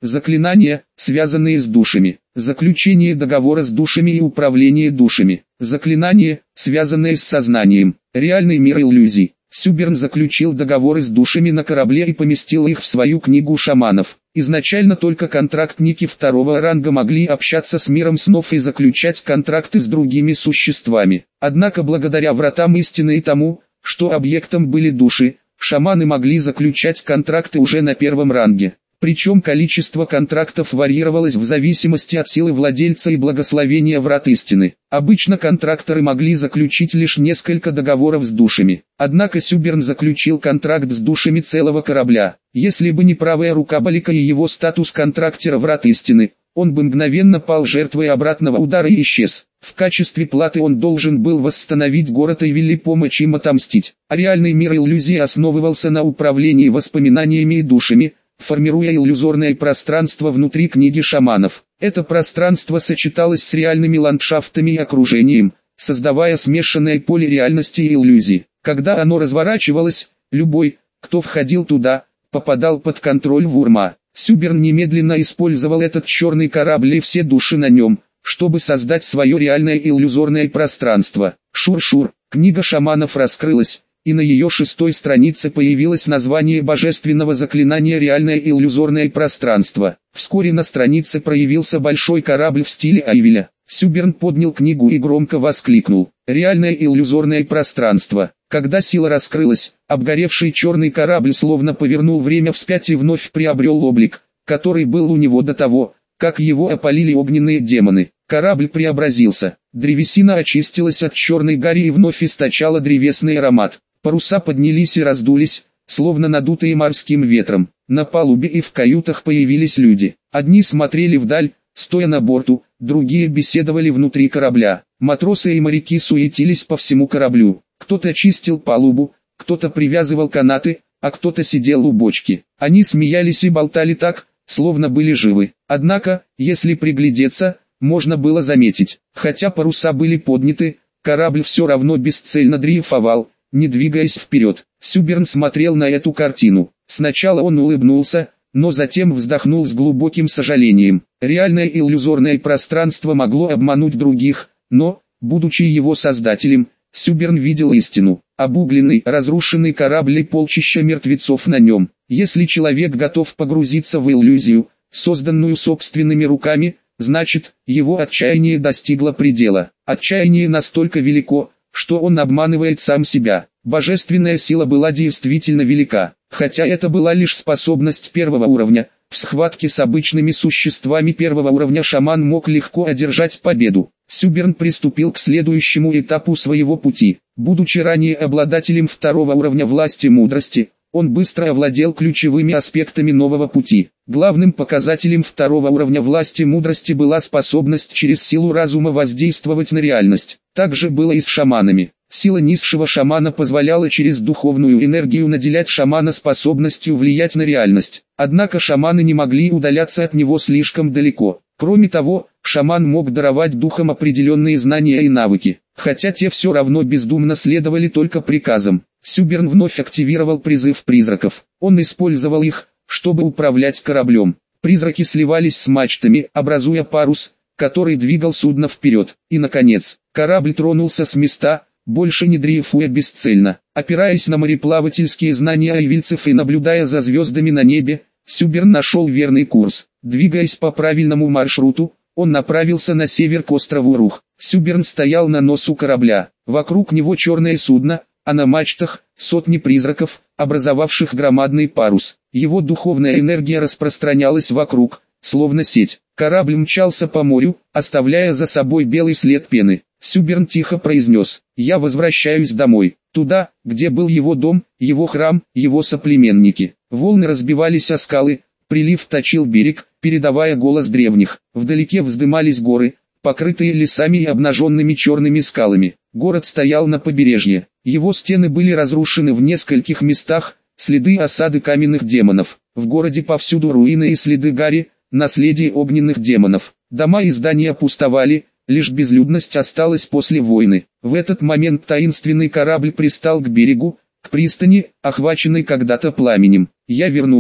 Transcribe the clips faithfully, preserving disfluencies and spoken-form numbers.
Заклинания, связанные с душами. Заключение договора с душами и управление душами. Заклинания, связанные с сознанием. Реальный мир иллюзий. Сюберн заключил договоры с душами на корабле и поместил их в свою книгу шаманов. Изначально только контрактники второго ранга могли общаться с миром снов и заключать контракты с другими существами. Однако благодаря вратам истины и тому, что объектом были души, шаманы могли заключать контракты уже на первом ранге. Причем количество контрактов варьировалось в зависимости от силы владельца и благословения врат истины. Обычно контракторы могли заключить лишь несколько договоров с душами. Однако Сюберн заключил контракт с душами целого корабля. Если бы не правая рука Балика и его статус контрактера врат истины, он бы мгновенно пал жертвой обратного удара и исчез. В качестве платы он должен был восстановить город и вели помочь им отомстить. А реальный мир иллюзии основывался на управлении воспоминаниями и душами, формируя иллюзорное пространство внутри книги шаманов. Это пространство сочеталось с реальными ландшафтами и окружением, создавая смешанное поле реальности и иллюзий. Когда оно разворачивалось, любой, кто входил туда, попадал под контроль Вурма. Сюберн немедленно использовал этот черный корабль и все души на нем, чтобы создать свое реальное иллюзорное пространство. Шур-шур, книга шаманов раскрылась, и на ее шестой странице появилось название божественного заклинания «Реальное иллюзорное пространство». Вскоре на странице проявился большой корабль в стиле Айвеля. Сюберн поднял книгу и громко воскликнул: «Реальное иллюзорное пространство». Когда сила раскрылась, обгоревший черный корабль словно повернул время вспять и вновь приобрел облик, который был у него до того, как его опалили огненные демоны. Корабль преобразился, древесина очистилась от черной гари и вновь источала древесный аромат. Паруса поднялись и раздулись, словно надутые морским ветром. На палубе и в каютах появились люди. Одни смотрели вдаль, стоя на борту, другие беседовали внутри корабля. Матросы и моряки суетились по всему кораблю. Кто-то чистил палубу, кто-то привязывал канаты, а кто-то сидел у бочки. Они смеялись и болтали так, словно были живы. Однако, если приглядеться, можно было заметить, хотя паруса были подняты, корабль все равно бесцельно дрейфовал, не двигаясь вперед. Сюберн смотрел на эту картину. Сначала он улыбнулся, но затем вздохнул с глубоким сожалением. Реальное иллюзорное пространство могло обмануть других, но, будучи его создателем, Сюберн видел истину. Обугленный, разрушенный корабль и полчища мертвецов на нем. Если человек готов погрузиться в иллюзию, созданную собственными руками, значит, его отчаяние достигло предела. Отчаяние настолько велико, что он обманывает сам себя. Божественная сила была действительно велика, хотя это была лишь способность первого уровня. В схватке с обычными существами первого уровня шаман мог легко одержать победу. Сюберн приступил к следующему этапу своего пути. Будучи ранее обладателем второго уровня власти мудрости, он быстро овладел ключевыми аспектами нового пути. Главным показателем второго уровня власти мудрости была способность через силу разума воздействовать на реальность. Так же было и с шаманами. Сила низшего шамана позволяла через духовную энергию наделять шамана способностью влиять на реальность. Однако шаманы не могли удаляться от него слишком далеко. Кроме того, шаман мог даровать духам определенные знания и навыки, хотя те все равно бездумно следовали только приказам. Сюберн вновь активировал призыв призраков. Он использовал их, чтобы управлять кораблем. Призраки сливались с мачтами, образуя парус, который двигал судно вперед. И наконец, корабль тронулся с места, больше не дрейфуя бесцельно. Опираясь на мореплавательские знания айвильцев и наблюдая за звездами на небе, Сюберн нашел верный курс. Двигаясь по правильному маршруту, он направился на север к острову Рух. Сюберн стоял на носу корабля. Вокруг него черное судно, а на мачтах сотни призраков, образовавших громадный парус. Его духовная энергия распространялась вокруг, словно сеть. Корабль мчался по морю, оставляя за собой белый след пены. Сюберн тихо произнес: «Я возвращаюсь домой, туда, где был его дом, его храм, его соплеменники». Волны разбивались о скалы, прилив точил берег, передавая голос древних. Вдалеке вздымались горы, покрытые лесами и обнаженными черными скалами. Город стоял на побережье. Его стены были разрушены в нескольких местах, следы осады каменных демонов. В городе повсюду руины и следы гари, наследие огненных демонов. Дома и здания пустовали, лишь безлюдность осталась после войны. В этот момент таинственный корабль пристал к берегу, к пристани, охваченной когда-то пламенем. «Я вернулся»,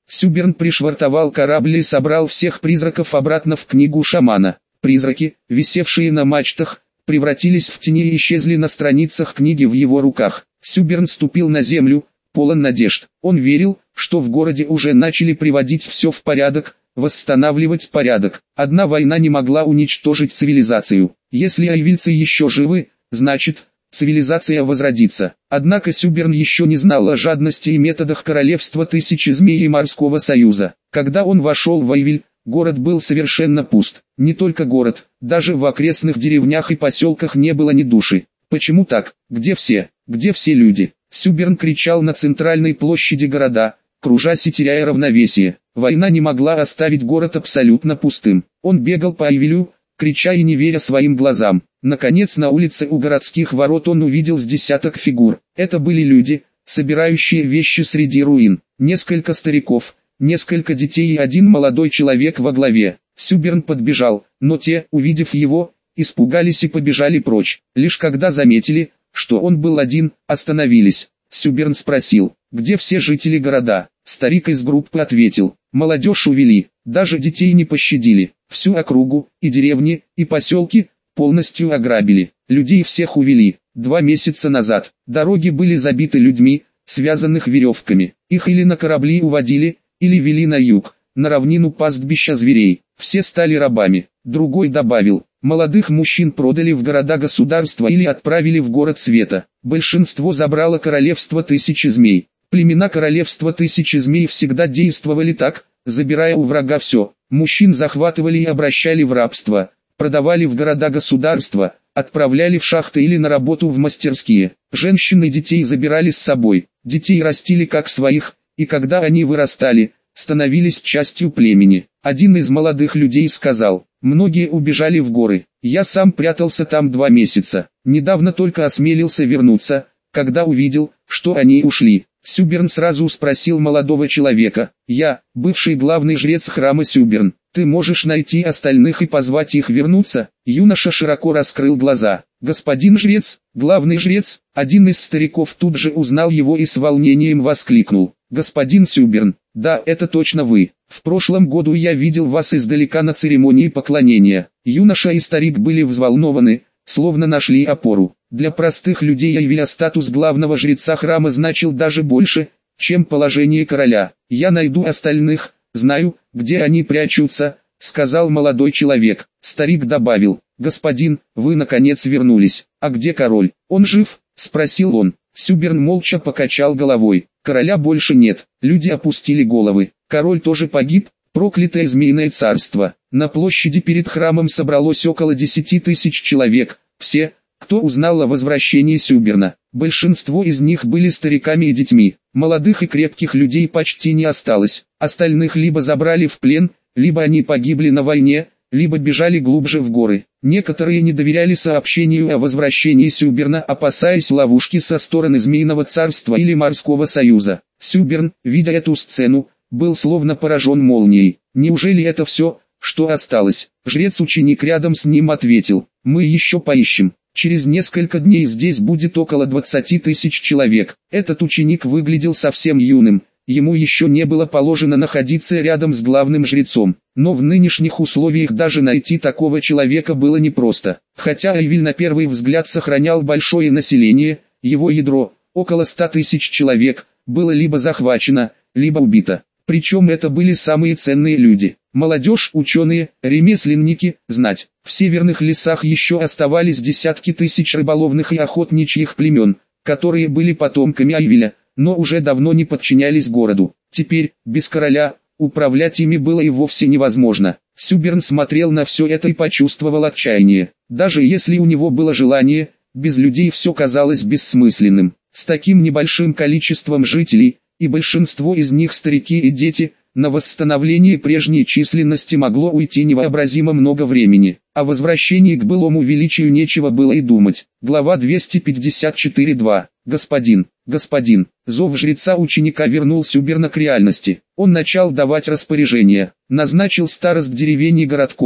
Сюберн пришвартовал корабль и собрал всех призраков обратно в книгу шамана. Призраки, висевшие на мачтах, превратились в тени и исчезли на страницах книги в его руках. Сюберн ступил на землю, полон надежд. Он верил, что в городе уже начали приводить все в порядок, восстанавливать порядок. Одна война не могла уничтожить цивилизацию. Если айвильцы еще живы, значит, цивилизация возродится. Однако Сюберн еще не знал о жадности и методах королевства Тысячи Змей и Морского Союза. Когда он вошел в Айвиль, город был совершенно пуст. Не только город, даже в окрестных деревнях и поселках не было ни души. Почему так? Где все? Где все люди? Сюберн кричал на центральной площади города, кружась и теряя равновесие. Война не могла оставить город абсолютно пустым. Он бегал по Айвилю, крича и не веря своим глазам. Наконец на улице у городских ворот он увидел с десяток фигур. Это были люди, собирающие вещи среди руин. Несколько стариков, несколько детей и один молодой человек во главе. Сюберн подбежал, но те, увидев его, испугались и побежали прочь. Лишь когда заметили, что он был один, остановились. Сюберн спросил, где все жители города? Старик из группы ответил, молодежь увели, даже детей не пощадили. Всю округу, и деревни, и поселки, полностью ограбили. Людей всех увели. Два месяца назад, дороги были забиты людьми, связанных веревками. Их или на корабли уводили, или вели на юг, на равнину пастбища зверей. Все стали рабами. Другой добавил, молодых мужчин продали в города-государства или отправили в город света. Большинство забрало королевство Тысячи Змей. Племена королевства Тысячи Змей всегда действовали так, забирая у врага все. Мужчин захватывали и обращали в рабство, продавали в города-государства, отправляли в шахты или на работу в мастерские. Женщин и детей забирали с собой. Детей растили как своих, и когда они вырастали, становились частью племени. Один из молодых людей сказал, многие убежали в горы. Я сам прятался там два месяца. Недавно только осмелился вернуться, когда увидел, что они ушли. Сюберн сразу спросил молодого человека, я, бывший главный жрец храма Сюберн, ты можешь найти остальных и позвать их вернуться? Юноша широко раскрыл глаза. Господин жрец, главный жрец, один из стариков тут же узнал его и с волнением воскликнул. Господин Сюберн, да, это точно вы. В прошлом году я видел вас издалека на церемонии поклонения. Юноша и старик были взволнованы, словно нашли опору. Для простых людей Айвиля статус главного жреца храма значил даже больше, чем положение короля. Я найду остальных, знаю, где они прячутся, сказал молодой человек. Старик добавил, господин, вы наконец вернулись. А где король? Он жив? Спросил он. Сюберн молча покачал головой. Короля больше нет. Люди опустили головы. Король тоже погиб. Проклятое змеиное царство. На площади перед храмом собралось около десяти тысяч человек. Все, кто узнал о возвращении Сюберна. Большинство из них были стариками и детьми. Молодых и крепких людей почти не осталось. Остальных либо забрали в плен, либо они погибли на войне, либо бежали глубже в горы. Некоторые не доверяли сообщению о возвращении Сюберна, опасаясь ловушки со стороны Змеиного царства или Морского союза. Сюберн, видя эту сцену, был словно поражен молнией. Неужели это все, что осталось? Жрец-ученик рядом с ним ответил, мы еще поищем. Через несколько дней здесь будет около двадцати тысяч человек. Этот ученик выглядел совсем юным. Ему еще не было положено находиться рядом с главным жрецом, но в нынешних условиях даже найти такого человека было непросто. Хотя Айвиль на первый взгляд сохранял большое население, его ядро, около ста тысяч человек, было либо захвачено, либо убито. Причем это были самые ценные люди. Молодежь, ученые, ремесленники, знать. В северных лесах еще оставались десятки тысяч рыболовных и охотничьих племен, которые были потомками Айвиля, но уже давно не подчинялись городу. Теперь, без короля, управлять ими было и вовсе невозможно. Сюберн смотрел на все это и почувствовал отчаяние. Даже если у него было желание, без людей все казалось бессмысленным. С таким небольшим количеством жителей, и большинство из них старики и дети, на восстановление прежней численности могло уйти невообразимо много времени. О возвращении к былому величию нечего было и думать. Глава двести пятьдесят четыре два. Господин, господин, зов жреца ученика вернул Сюберна к реальности. Он начал давать распоряжения, назначил старост деревень и городков,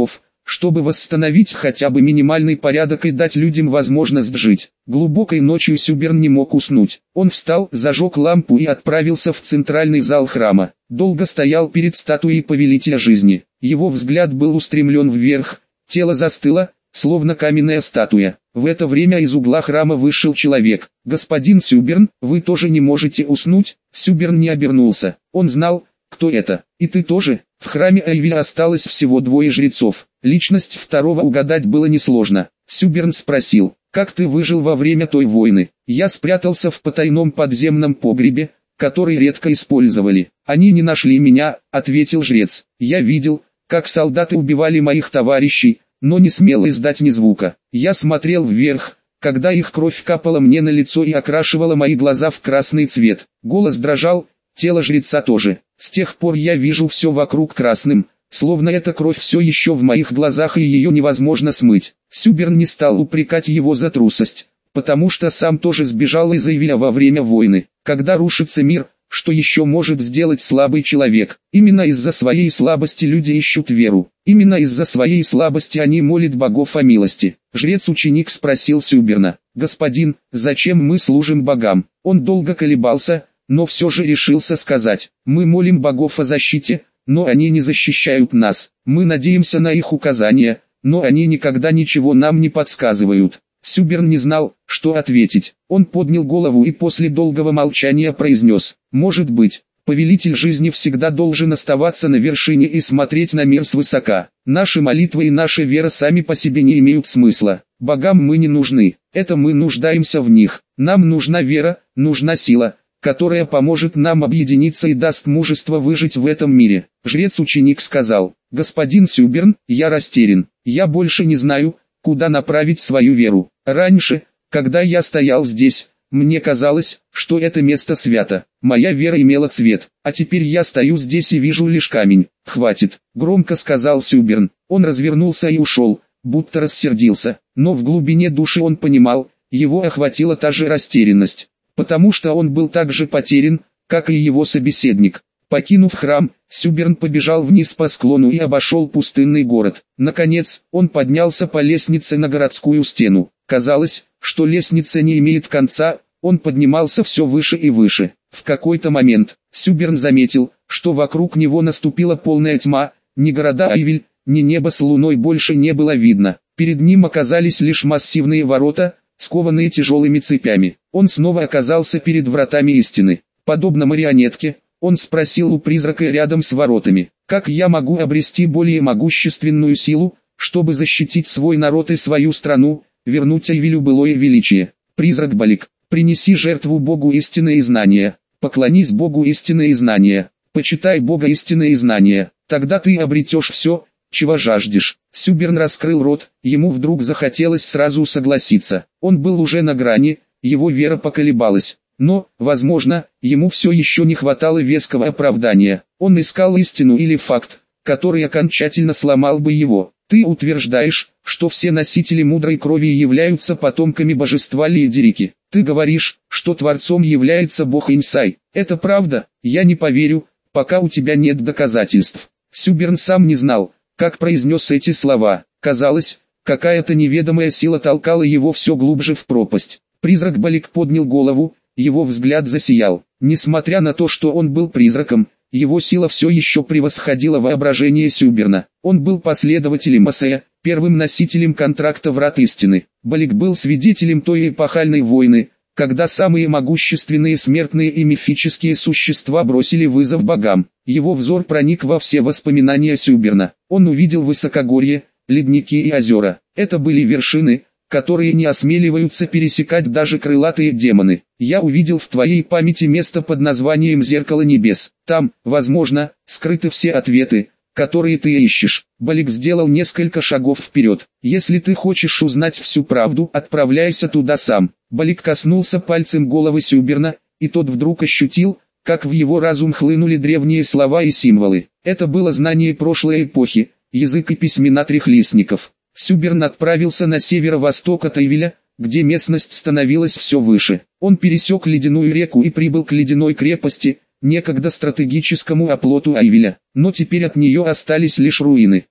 чтобы восстановить хотя бы минимальный порядок и дать людям возможность жить. Глубокой ночью Сюберн не мог уснуть. Он встал, зажег лампу и отправился в центральный зал храма. Долго стоял перед статуей повелителя жизни. Его взгляд был устремлен вверх, тело застыло, словно каменная статуя. В это время из угла храма вышел человек. «Господин Сюберн, вы тоже не можете уснуть?» Сюберн не обернулся. Он знал, кто это. «И ты тоже?» В храме Айвиля осталось всего двое жрецов. Личность второго угадать было несложно. Сюберн спросил: «Как ты выжил во время той войны?» «Я спрятался в потайном подземном погребе, который редко использовали. Они не нашли меня», — ответил жрец. «Я видел, как солдаты убивали моих товарищей, но не смел издать ни звука. Я смотрел вверх, когда их кровь капала мне на лицо и окрашивала мои глаза в красный цвет. Голос дрожал, тело жреца тоже. С тех пор я вижу все вокруг красным, словно эта кровь все еще в моих глазах и ее невозможно смыть». Сюберн не стал упрекать его за трусость, потому что сам тоже сбежал из Айвиля во время войны. Когда рушится мир, что еще может сделать слабый человек? Именно из-за своей слабости люди ищут веру. Именно из-за своей слабости они молят богов о милости. Жрец-ученик спросил Сюберна: «Господин, зачем мы служим богам?» Он долго колебался, но все же решился сказать: «Мы молим богов о защите, но они не защищают нас. Мы надеемся на их указания, но они никогда ничего нам не подсказывают». Сюберн не знал, что ответить. Он поднял голову и после долгого молчания произнес: «Может быть, повелитель жизни всегда должен оставаться на вершине и смотреть на мир свысока. Наши молитвы и наша вера сами по себе не имеют смысла. Богам мы не нужны, это мы нуждаемся в них. Нам нужна вера, нужна сила, которая поможет нам объединиться и даст мужество выжить в этом мире». Жрец-ученик сказал: «Господин Сюберн, я растерян. Я больше не знаю, куда направить свою веру. Раньше, когда я стоял здесь, мне казалось, что это место свято. Моя вера имела цвет, а теперь я стою здесь и вижу лишь камень. Хватит», — громко сказал Сюберн. Он развернулся и ушел, будто рассердился, но в глубине души он понимал, его охватила та же растерянность, потому что он был так же потерян, как и его собеседник. Покинув храм, Сюберн побежал вниз по склону и обошел пустынный город. Наконец, он поднялся по лестнице на городскую стену. Казалось, что лестница не имеет конца, он поднимался все выше и выше. В какой-то момент, Сюберн заметил, что вокруг него наступила полная тьма, ни города Айвиль, ни небо с луной больше не было видно. Перед ним оказались лишь массивные ворота, скованные тяжелыми цепями. Он снова оказался перед вратами истины. Подобно марионетке, он спросил у призрака рядом с воротами: «Как я могу обрести более могущественную силу, чтобы защитить свой народ и свою страну, вернуть Айвилю былое величие?» Призрак Балик: «Принеси жертву Богу истины и знания, поклонись Богу истины и знания, почитай Бога истины и знания, тогда ты обретешь все, чего жаждешь». Сюберн раскрыл рот, ему вдруг захотелось сразу согласиться. Он был уже на грани, его вера поколебалась. Но, возможно, ему все еще не хватало веского оправдания. Он искал истину или факт, который окончательно сломал бы его. «Ты утверждаешь, что все носители мудрой крови являются потомками божества Лиедерики. Ты говоришь, что творцом является бог Инсай. Это правда? Я не поверю, пока у тебя нет доказательств». Сюберн сам не знал, как произнес эти слова. Казалось, какая-то неведомая сила толкала его все глубже в пропасть. Призрак Балик поднял голову. Его взгляд засиял. Несмотря на то, что он был призраком, его сила все еще превосходила воображение Сюберна. Он был последователем Масея, первым носителем контракта Врат Истины. Балик был свидетелем той эпохальной войны, когда самые могущественные смертные и мифические существа бросили вызов богам. Его взор проник во все воспоминания Сюберна. Он увидел высокогорье, ледники и озера. Это были вершины, которые не осмеливаются пересекать даже крылатые демоны. Я увидел в твоей памяти место под названием «Зеркало небес». Там, возможно, скрыты все ответы, которые ты ищешь. Балик сделал несколько шагов вперед. Если ты хочешь узнать всю правду, отправляйся туда сам. Балик коснулся пальцем головы Сюберна, и тот вдруг ощутил, как в его разум хлынули древние слова и символы. Это было знание прошлой эпохи, язык и письмена трехлистников. Сюберн отправился на северо-восток от Айвиля, где местность становилась все выше. Он пересек ледяную реку и прибыл к ледяной крепости, некогда стратегическому оплоту Айвиля, но теперь от нее остались лишь руины.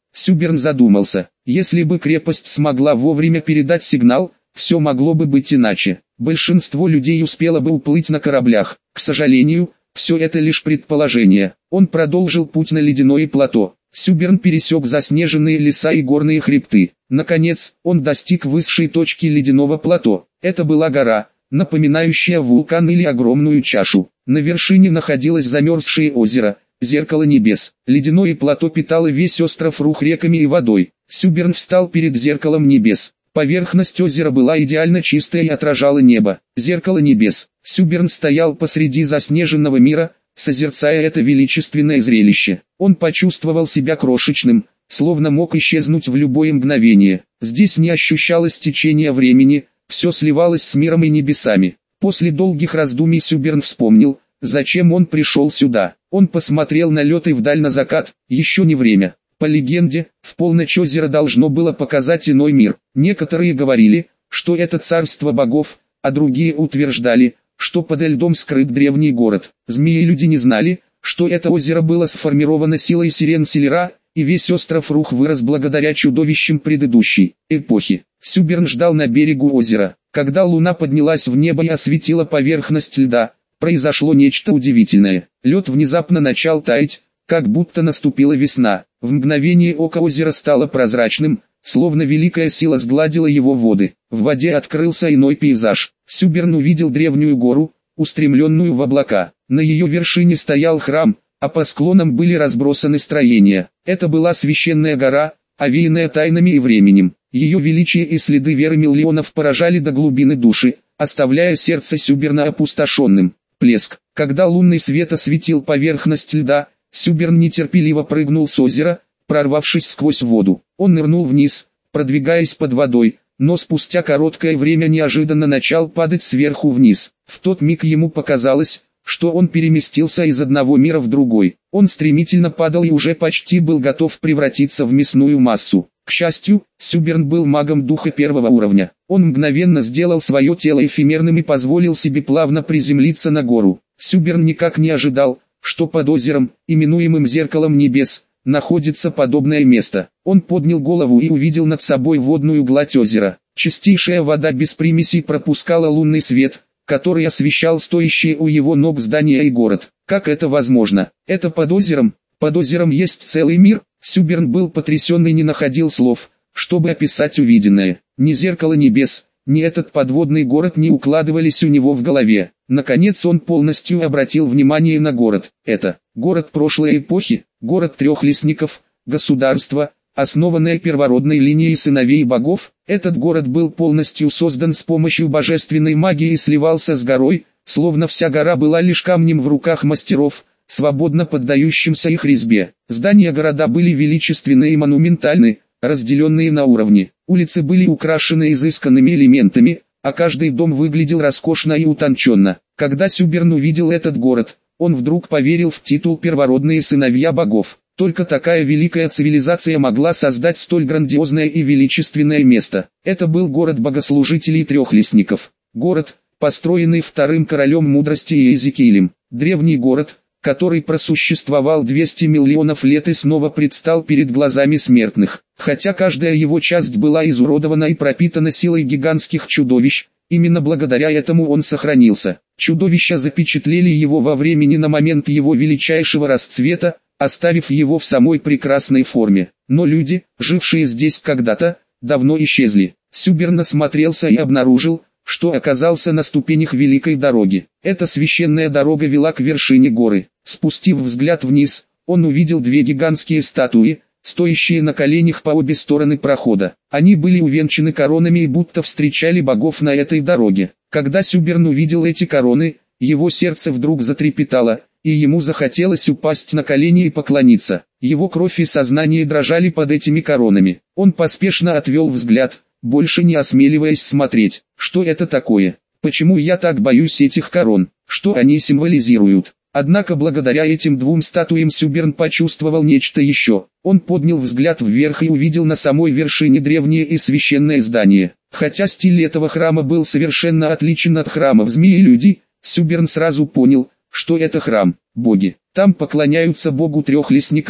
Сюберн задумался. Если бы крепость смогла вовремя передать сигнал, все могло бы быть иначе. Большинство людей успело бы уплыть на кораблях. К сожалению, все это лишь предположение. Он продолжил путь на ледяное плато. Сюберн пересек заснеженные леса и горные хребты. Наконец, он достиг высшей точки ледяного плато. Это была гора, напоминающая вулкан или огромную чашу. На вершине находилось замерзшее озеро, зеркало небес. Ледяное плато питало весь остров Рух реками и водой. Сюберн встал перед зеркалом небес. Поверхность озера была идеально чистая и отражала небо. Зеркало небес. Сюберн стоял посреди заснеженного мира, созерцая это величественное зрелище. Он почувствовал себя крошечным, словно мог исчезнуть в любое мгновение. Здесь не ощущалось течения времени, все сливалось с миром и небесами. После долгих раздумий Сюберн вспомнил, зачем он пришел сюда. Он посмотрел на лед и вдаль на закат, еще не время. По легенде, в полночь озеро должно было показать иной мир. Некоторые говорили, что это царство богов, а другие утверждали, что под льдом скрыт древний город. Змеи-люди не знали, что это озеро было сформировано силой сирен Селера, и весь остров Рух вырос благодаря чудовищам предыдущей эпохи. Сюберн ждал на берегу озера. Когда луна поднялась в небо и осветила поверхность льда, произошло нечто удивительное. Лед внезапно начал таять, как будто наступила весна. В мгновение ока озеро стало прозрачным, словно великая сила сгладила его воды. В воде открылся иной пейзаж. Сюберн увидел древнюю гору, устремленную в облака. На ее вершине стоял храм, а по склонам были разбросаны строения. Это была священная гора, овеянная тайнами и временем. Ее величие и следы веры миллионов поражали до глубины души, оставляя сердце Сюберна опустошенным. Плеск. Когда лунный свет осветил поверхность льда, Сюберн нетерпеливо прыгнул с озера, прорвавшись сквозь воду. Он нырнул вниз, продвигаясь под водой, но спустя короткое время неожиданно начал падать сверху вниз. В тот миг ему показалось, что он переместился из одного мира в другой. Он стремительно падал и уже почти был готов превратиться в мясную массу. К счастью, Сюберн был магом духа первого уровня. Он мгновенно сделал свое тело эфемерным и позволил себе плавно приземлиться на гору. Сюберн никак не ожидал, что под озером, именуемым зеркалом небес, находится подобное место. Он поднял голову и увидел над собой водную гладь озера. Чистейшая вода без примесей пропускала лунный свет, который освещал стоящие у его ног здания и город. Как это возможно? Это под озером? Под озером есть целый мир? Сюберн был потрясен и не находил слов, чтобы описать увиденное. Ни зеркало небес, ни этот подводный город не укладывались у него в голове. Наконец он полностью обратил внимание на город. Это город прошлой эпохи, город трех лесников, государство, основанное первородной линией сыновей богов. Этот город был полностью создан с помощью божественной магии и сливался с горой, словно вся гора была лишь камнем в руках мастеров, свободно поддающимся их резьбе. Здания города были величественны и монументальны, разделенные на уровни. Улицы были украшены изысканными элементами, а каждый дом выглядел роскошно и утонченно. Когда Сюберн увидел этот город, он вдруг поверил в титул «Первородные сыновья богов». Только такая великая цивилизация могла создать столь грандиозное и величественное место. Это был город богослужителей трех лесников. Город, построенный вторым королем мудрости Иезекиилем. Древний город, который просуществовал двести миллионов лет и снова предстал перед глазами смертных. Хотя каждая его часть была изуродована и пропитана силой гигантских чудовищ, именно благодаря этому он сохранился. Чудовища запечатлели его во времени на момент его величайшего расцвета, оставив его в самой прекрасной форме. Но люди, жившие здесь когда-то, давно исчезли. Сюберн осмотрелся и обнаружил, что оказался на ступенях великой дороги. Эта священная дорога вела к вершине горы. Спустив взгляд вниз, он увидел две гигантские статуи, стоящие на коленях по обе стороны прохода. Они были увенчаны коронами и будто встречали богов на этой дороге. Когда Сюберн увидел эти короны, его сердце вдруг затрепетало, и ему захотелось упасть на колени и поклониться. Его кровь и сознание дрожали под этими коронами. Он поспешно отвел взгляд, больше не осмеливаясь смотреть. Что это такое? Почему я так боюсь этих корон? Что они символизируют? Однако благодаря этим двум статуям Сюберн почувствовал нечто еще. Он поднял взгляд вверх и увидел на самой вершине древнее и священное здание. Хотя стиль этого храма был совершенно отличен от храмов змеи-людей, Сюберн сразу понял, что это храм, боги. Там поклоняются богу трех лесников,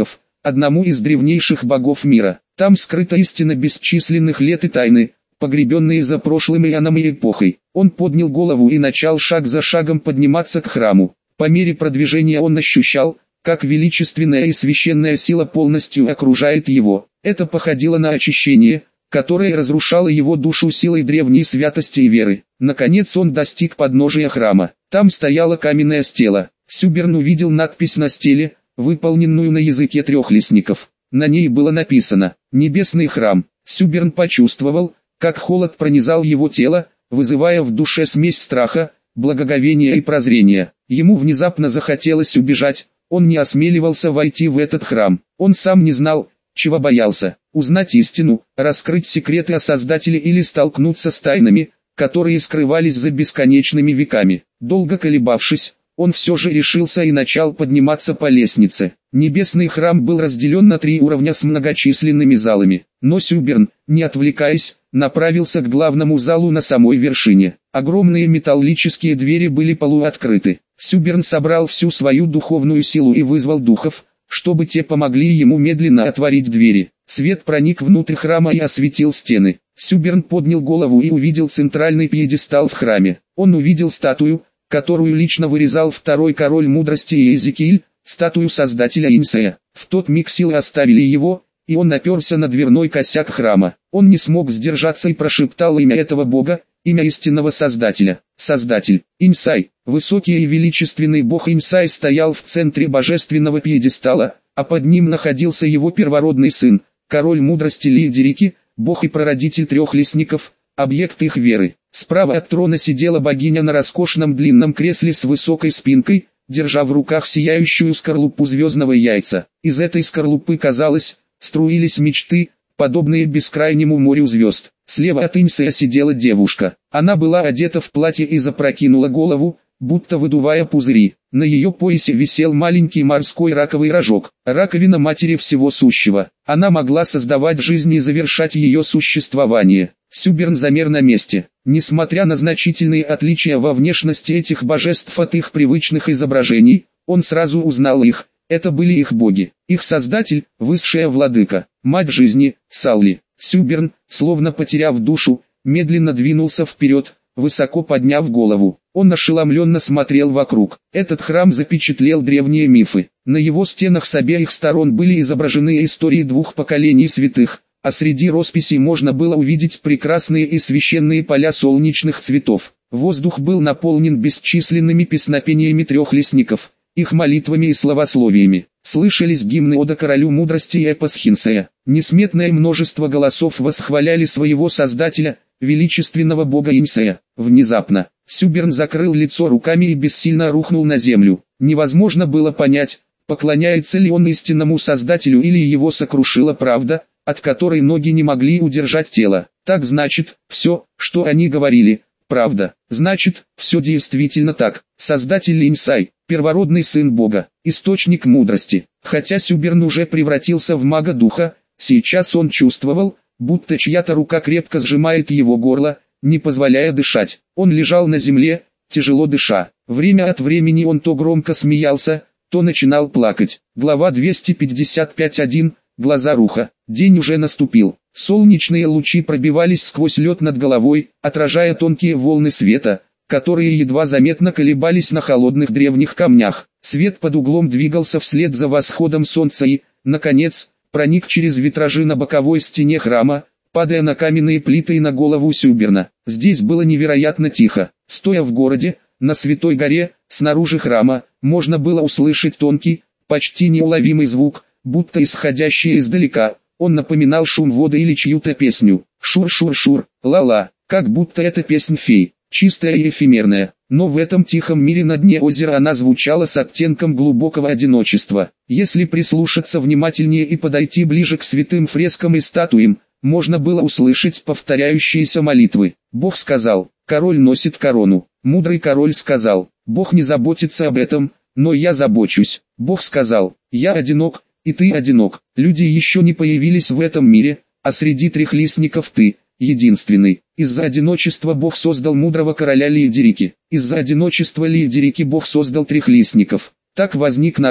одному из древнейших богов мира. Там скрыта истина бесчисленных лет и тайны, погребенные за прошлым ионом и эпохой. Он поднял голову и начал шаг за шагом подниматься к храму. По мере продвижения он ощущал, как величественная и священная сила полностью окружает его. Это походило на очищение, которое разрушало его душу силой древней святости и веры. Наконец он достиг подножия храма. Там стояла каменная стела. Сюберн увидел надпись на стеле, выполненную на языке трехлистников. На ней было написано «Небесный храм». Сюберн почувствовал, как холод пронизал его тело, вызывая в душе смесь страха, благоговения и прозрения. Ему внезапно захотелось убежать, он не осмеливался войти в этот храм. Он сам не знал, чего боялся: узнать истину, раскрыть секреты о Создателе или столкнуться с тайнами, которые скрывались за бесконечными веками. Долго колебавшись, он все же решился и начал подниматься по лестнице. Небесный храм был разделен на три уровня с многочисленными залами, но Сюберн, не отвлекаясь, направился к главному залу на самой вершине. Огромные металлические двери были полуоткрыты. Сюберн собрал всю свою духовную силу и вызвал духов, чтобы те помогли ему медленно отворить двери. Свет проник внутрь храма и осветил стены. Сюберн поднял голову и увидел центральный пьедестал в храме. Он увидел статую, которую лично вырезал второй король мудрости Иезекииль, статую создателя Инсея. В тот миг силы оставили его, и он наперся на дверной косяк храма. Он не смог сдержаться и прошептал имя этого бога, имя истинного создателя. Создатель, Инсай. Высокий и величественный бог Инсай стоял в центре божественного пьедестала, а под ним находился его первородный сын, король мудрости Лиедерики, бог и прародитель трех лесников, объект их веры. Справа от трона сидела богиня на роскошном длинном кресле с высокой спинкой, держа в руках сияющую скорлупу звездного яйца. Из этой скорлупы, казалось, струились мечты, подобные бескрайнему морю звезд. Слева от Инсея сидела девушка. Она была одета в платье и запрокинула голову, будто выдувая пузыри. На ее поясе висел маленький морской раковый рожок, раковина матери всего сущего. Она могла создавать жизнь и завершать ее существование. Сюберн замер на месте. Несмотря на значительные отличия во внешности этих божеств от их привычных изображений, он сразу узнал их. Это были их боги, их создатель, высшая владыка, мать жизни, Салли. Сюберн, словно потеряв душу, медленно двинулся вперед, высоко подняв голову. Он ошеломленно смотрел вокруг. Этот храм запечатлел древние мифы. На его стенах с обеих сторон были изображены истории двух поколений святых, а среди росписей можно было увидеть прекрасные и священные поля солнечных цветов. Воздух был наполнен бесчисленными песнопениями трех лесников, их молитвами и словословиями. Слышались гимны ода королю мудрости и эпос Хинсея. Несметное множество голосов восхваляли своего создателя, величественного бога Инсея. Внезапно, Сюберн закрыл лицо руками и бессильно рухнул на землю. Невозможно было понять, поклоняется ли он истинному создателю или его сокрушила правда, от которой ноги не могли удержать тело. Так значит, все, что они говорили, правда. Значит, все действительно так. Создатель Инсай, первородный сын Бога, источник мудрости. Хотя Сюберн уже превратился в мага духа, сейчас он чувствовал, будто чья-то рука крепко сжимает его горло, не позволяя дышать. Он лежал на земле, тяжело дыша. Время от времени он то громко смеялся, то начинал плакать. Глава двести пятьдесят пять один. Глаза Руха. День уже наступил. Солнечные лучи пробивались сквозь лед над головой, отражая тонкие волны света, которые едва заметно колебались на холодных древних камнях. Свет под углом двигался вслед за восходом солнца и, наконец, проник через витражи на боковой стене храма, падая на каменные плиты и на голову Сюберна. Здесь было невероятно тихо. Стоя в городе, на Святой горе, снаружи храма, можно было услышать тонкий, почти неуловимый звук, будто исходящий издалека. Он напоминал шум воды или чью-то песню. Шур-шур-шур, ла-ла, как будто это песнь фей, чистая и эфемерная. Но в этом тихом мире на дне озера она звучала с оттенком глубокого одиночества. Если прислушаться внимательнее и подойти ближе к святым фрескам и статуям, можно было услышать повторяющиеся молитвы. Бог сказал, король носит корону. Мудрый король сказал, Бог не заботится об этом, но я забочусь. Бог сказал, я одинок, и ты одинок. Люди еще не появились в этом мире, а среди трехлистников ты единственный. Из-за одиночества Бог создал мудрого короля Лиедерики. Из-за одиночества Лиедерики Бог создал трехлистников. Так возник народ,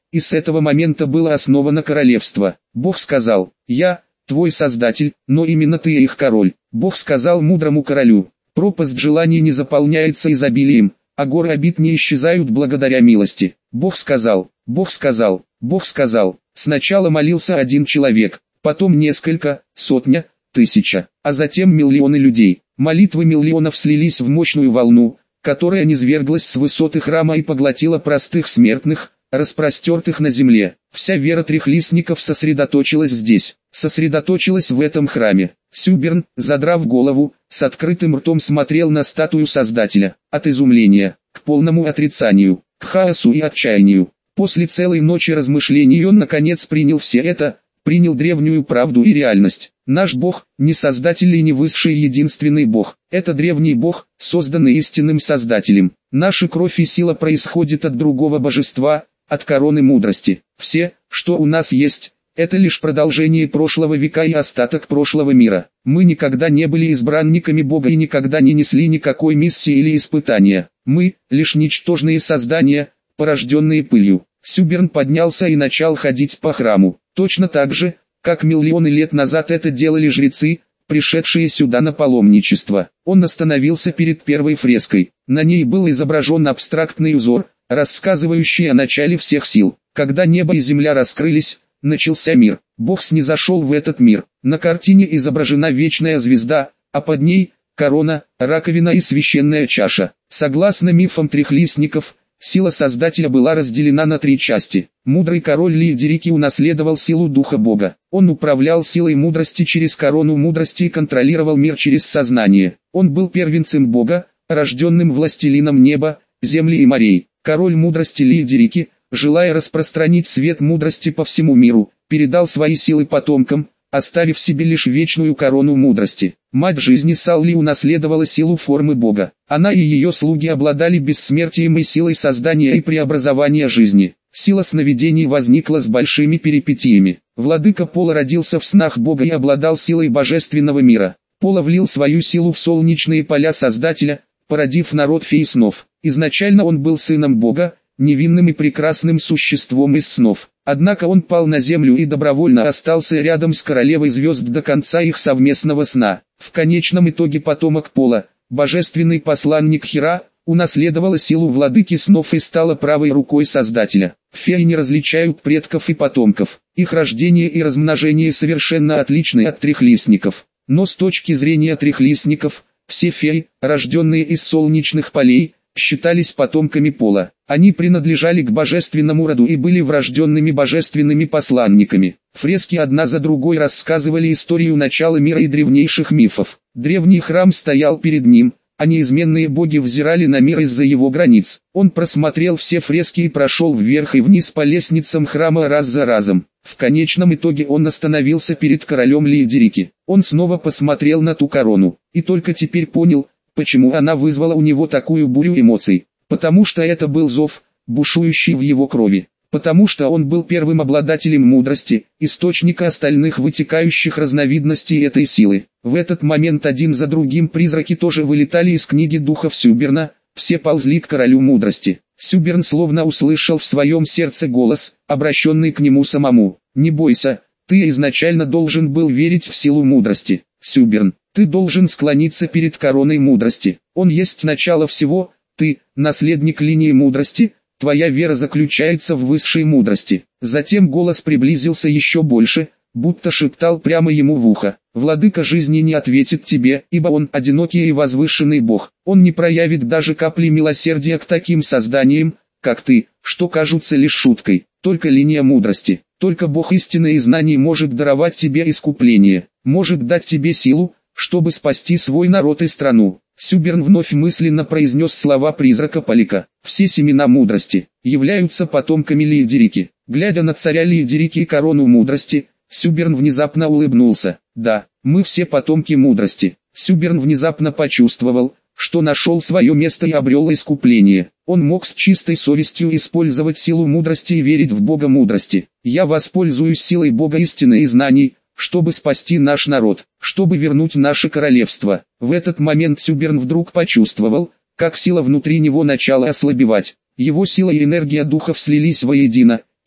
и с этого момента было основано королевство. Бог сказал: «Я, твой создатель, но именно ты их король». Бог сказал мудрому королю: «Пропасть желаний не заполняется изобилием, а горы обид не исчезают благодаря милости». Бог сказал, Бог сказал, Бог сказал. Сначала молился один человек, потом несколько, сотня, тысяча, а затем миллионы людей. Молитвы миллионов слились в мощную волну, которая низверглась с высоты храма и поглотила простых смертных, распростертых на земле. Вся вера трехлистников сосредоточилась здесь, сосредоточилась в этом храме. Сюберн, задрав голову, с открытым ртом смотрел на статую Создателя, от изумления, к полному отрицанию, к хаосу и отчаянию. После целой ночи размышлений он наконец принял все это, принял древнюю правду и реальность. Наш Бог, не Создатель и не высший единственный Бог, это древний Бог, созданный истинным Создателем. Наша кровь и сила происходит от другого божества, от короны мудрости. Все, что у нас есть, это лишь продолжение прошлого века и остаток прошлого мира. Мы никогда не были избранниками Бога и никогда не несли никакой миссии или испытания. Мы, лишь ничтожные создания, порожденные пылью. Сюберн поднялся и начал ходить по храму. Точно так же, как миллионы лет назад это делали жрецы, пришедшие сюда на паломничество. Он остановился перед первой фреской. На ней был изображен абстрактный узор, рассказывающий о начале всех сил. Когда небо и земля раскрылись, начался мир. Бог снизошел в этот мир. На картине изображена вечная звезда, а под ней – корона, раковина и священная чаша. Согласно мифам трехлистников, сила Создателя была разделена на три части. Мудрый король Лиедерики унаследовал силу Духа Бога. Он управлял силой мудрости через корону мудрости и контролировал мир через сознание. Он был первенцем Бога, рожденным властелином неба, земли и морей. Король мудрости Лиедерики, желая распространить свет мудрости по всему миру, передал свои силы потомкам, оставив себе лишь вечную корону мудрости. Мать жизни Салли унаследовала силу формы Бога. Она и ее слуги обладали бессмертием и силой создания и преобразования жизни. Сила сновидений возникла с большими перипетиями. Владыка Пола родился в снах Бога и обладал силой божественного мира. Пола влил свою силу в солнечные поля Создателя, породив народ фей снов. Изначально он был сыном Бога, невинным и прекрасным существом из снов. Однако он пал на землю и добровольно остался рядом с королевой звезд до конца их совместного сна. В конечном итоге потомок Пола, божественный посланник Хира, унаследовала силу владыки снов и стала правой рукой Создателя. Феи не различают предков и потомков. Их рождение и размножение совершенно отличны от трехлистников. Но с точки зрения трехлистников, все феи, рожденные из солнечных полей, считались потомками Пола. Они принадлежали к божественному роду и были врожденными божественными посланниками. Фрески одна за другой рассказывали историю начала мира и древнейших мифов. Древний храм стоял перед ним, а неизменные боги взирали на мир из-за его границ. Он просмотрел все фрески и прошел вверх и вниз по лестницам храма раз за разом. В конечном итоге он остановился перед королем Лиедерики. Он снова посмотрел на ту корону, и только теперь понял, почему она вызвала у него такую бурю эмоций. Потому что это был зов, бушующий в его крови. Потому что он был первым обладателем мудрости, источника остальных вытекающих разновидностей этой силы. В этот момент один за другим призраки тоже вылетали из книги духов Сюберна, все ползли к королю мудрости. Сюберн словно услышал в своем сердце голос, обращенный к нему самому. «Не бойся, ты изначально должен был верить в силу мудрости, Сюберн. Ты должен склониться перед короной мудрости. Он есть начало всего, ты, наследник линии мудрости, твоя вера заключается в высшей мудрости». Затем голос приблизился еще больше, будто шептал прямо ему в ухо. «Владыка жизни не ответит тебе, ибо он одинокий и возвышенный Бог. Он не проявит даже капли милосердия к таким созданиям, как ты, что кажутся лишь шуткой. Только линия мудрости, только Бог истины и знаний может даровать тебе искупление, может дать тебе силу, чтобы спасти свой народ и страну». Сюберн вновь мысленно произнес слова призрака Полика. «Все семена мудрости являются потомками Лиедерики». Глядя на царя Лиедерики и корону мудрости, Сюберн внезапно улыбнулся. «Да, мы все потомки мудрости». Сюберн внезапно почувствовал, что нашел свое место и обрел искупление. Он мог с чистой совестью использовать силу мудрости и верить в Бога мудрости. «Я воспользуюсь силой Бога истины и знаний, чтобы спасти наш народ, чтобы вернуть наше королевство». В этот момент Сюберн вдруг почувствовал, как сила внутри него начала ослабевать. Его сила и энергия духов слились воедино,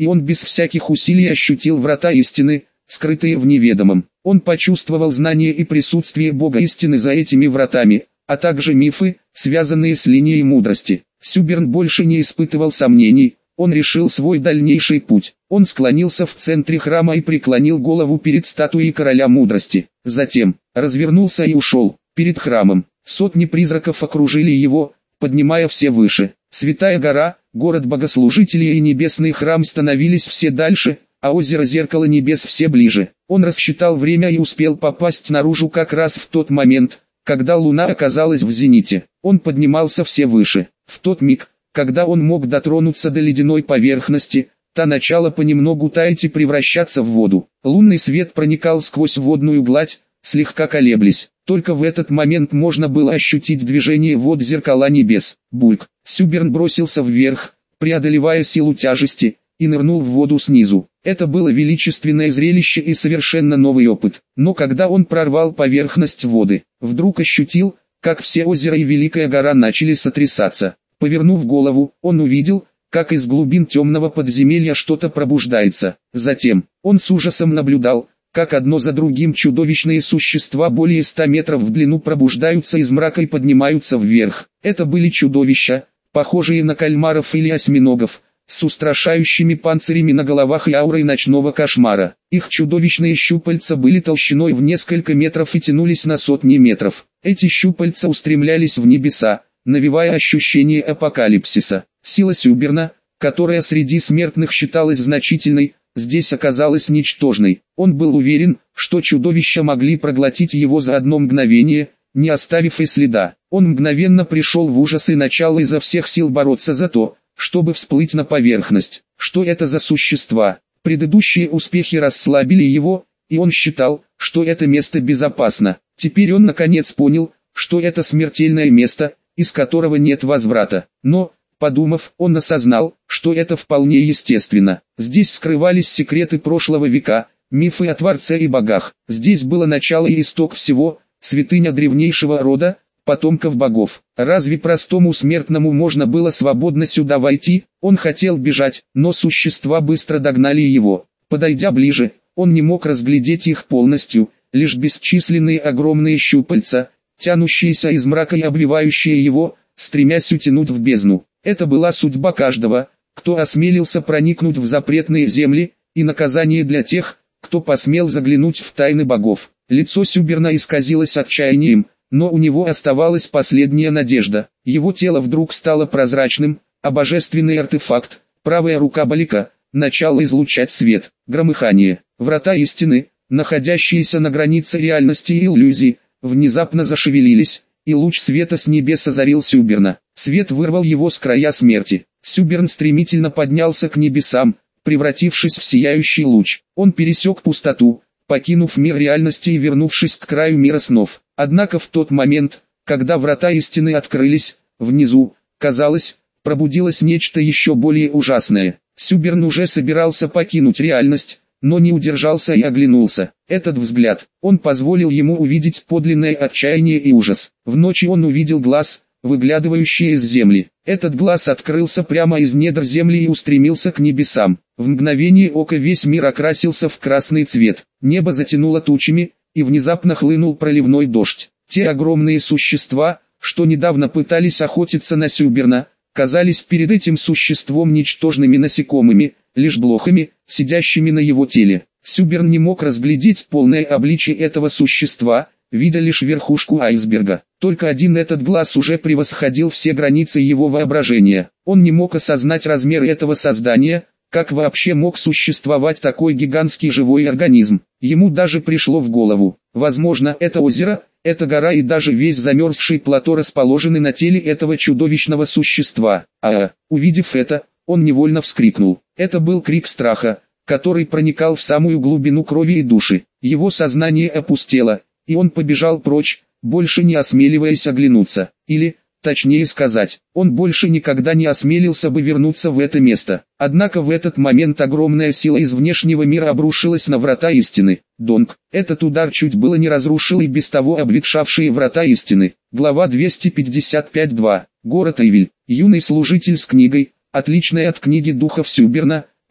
и он без всяких усилий ощутил врата истины, скрытые в неведомом. Он почувствовал знание и присутствие Бога истины за этими вратами, а также мифы, связанные с линией мудрости. Сюберн больше не испытывал сомнений, он решил свой дальнейший путь. Он склонился в центре храма и преклонил голову перед статуей короля мудрости. Затем, развернулся и ушел. Перед храмом, сотни призраков окружили его, поднимая все выше. Святая гора, город богослужителей и небесный храм становились все дальше, а озеро Зеркало Небес все ближе. Он рассчитал время и успел попасть наружу как раз в тот момент, когда луна оказалась в зените. Он поднимался все выше. В тот миг, когда он мог дотронуться до ледяной поверхности, та начала понемногу таять и превращаться в воду. Лунный свет проникал сквозь водную гладь, слегка колеблясь. Только в этот момент можно было ощутить движение вод Зеркала Небес. Бульк. Сюберн бросился вверх, преодолевая силу тяжести, и нырнул в воду снизу. Это было величественное зрелище и совершенно новый опыт. Но когда он прорвал поверхность воды, вдруг ощутил, как все озеро и Великая гора начали сотрясаться. Повернув голову, он увидел, как из глубин темного подземелья что-то пробуждается. Затем, он с ужасом наблюдал, как одно за другим чудовищные существа более ста метров в длину пробуждаются из мрака и поднимаются вверх. Это были чудовища, похожие на кальмаров или осьминогов, с устрашающими панцирями на головах и аурой ночного кошмара. Их чудовищные щупальца были толщиной в несколько метров и тянулись на сотни метров. Эти щупальца устремлялись в небеса, навевая ощущение апокалипсиса. Сила Сюберна, которая среди смертных считалась значительной, здесь оказалась ничтожной. Он был уверен, что чудовища могли проглотить его за одно мгновение, не оставив и следа. Он мгновенно пришел в ужас и начал изо всех сил бороться за то, чтобы всплыть на поверхность. Что это за существа? Предыдущие успехи расслабили его, и он считал, что это место безопасно. Теперь он наконец понял, что это смертельное место, из которого нет возврата. Но, подумав, он осознал, что это вполне естественно. Здесь скрывались секреты прошлого века, мифы о Творце и богах. Здесь было начало и исток всего, святыня древнейшего рода, потомков богов. Разве простому смертному можно было свободно сюда войти? Он хотел бежать, но существа быстро догнали его. Подойдя ближе, он не мог разглядеть их полностью, лишь бесчисленные огромные щупальца, тянущиеся из мрака и обвивающие его, стремясь утянуть в бездну. Это была судьба каждого, кто осмелился проникнуть в запретные земли, и наказание для тех, кто посмел заглянуть в тайны богов. Лицо Сюберна исказилось отчаянием, но у него оставалась последняя надежда. Его тело вдруг стало прозрачным, а божественный артефакт, правая рука Балика, начал излучать свет. Громыхание. Врата истины, находящиеся на границе реальности и иллюзии, внезапно зашевелились, и луч света с небес озарил Сюберна. Свет вырвал его с края смерти. Сюберн стремительно поднялся к небесам, превратившись в сияющий луч. Он пересек пустоту, покинув мир реальности и вернувшись к краю мира снов. Однако в тот момент, когда врата истины открылись, внизу, казалось, пробудилось нечто еще более ужасное. Сюберн уже собирался покинуть реальность, но не удержался и оглянулся. Этот взгляд, он позволил ему увидеть подлинное отчаяние и ужас. В ночи он увидел глаз, выглядывающий из земли. Этот глаз открылся прямо из недр земли и устремился к небесам. В мгновение ока весь мир окрасился в красный цвет. Небо затянуло тучами, и внезапно хлынул проливной дождь. Те огромные существа, что недавно пытались охотиться на Сюберна, казались перед этим существом ничтожными насекомыми, лишь блохами, сидящими на его теле. Сюберн не мог разглядеть полное обличие этого существа, видя лишь верхушку айсберга. Только один этот глаз уже превосходил все границы его воображения. Он не мог осознать размер этого создания, как вообще мог существовать такой гигантский живой организм. Ему даже пришло в голову, возможно, это озеро, эта гора и даже весь замерзший плато расположены на теле этого чудовищного существа. А, увидев это, он невольно вскрикнул. Это был крик страха, который проникал в самую глубину крови и души. Его сознание опустело, и он побежал прочь, больше не осмеливаясь оглянуться. Или, точнее сказать, он больше никогда не осмелился бы вернуться в это место. Однако в этот момент огромная сила из внешнего мира обрушилась на врата истины. Донг. Этот удар чуть было не разрушил и без того обветшавшие врата истины. Глава двести пятьдесят пять два. Город Эйвиль. Юный служитель с книгой, отличной от книги духов Сюберна,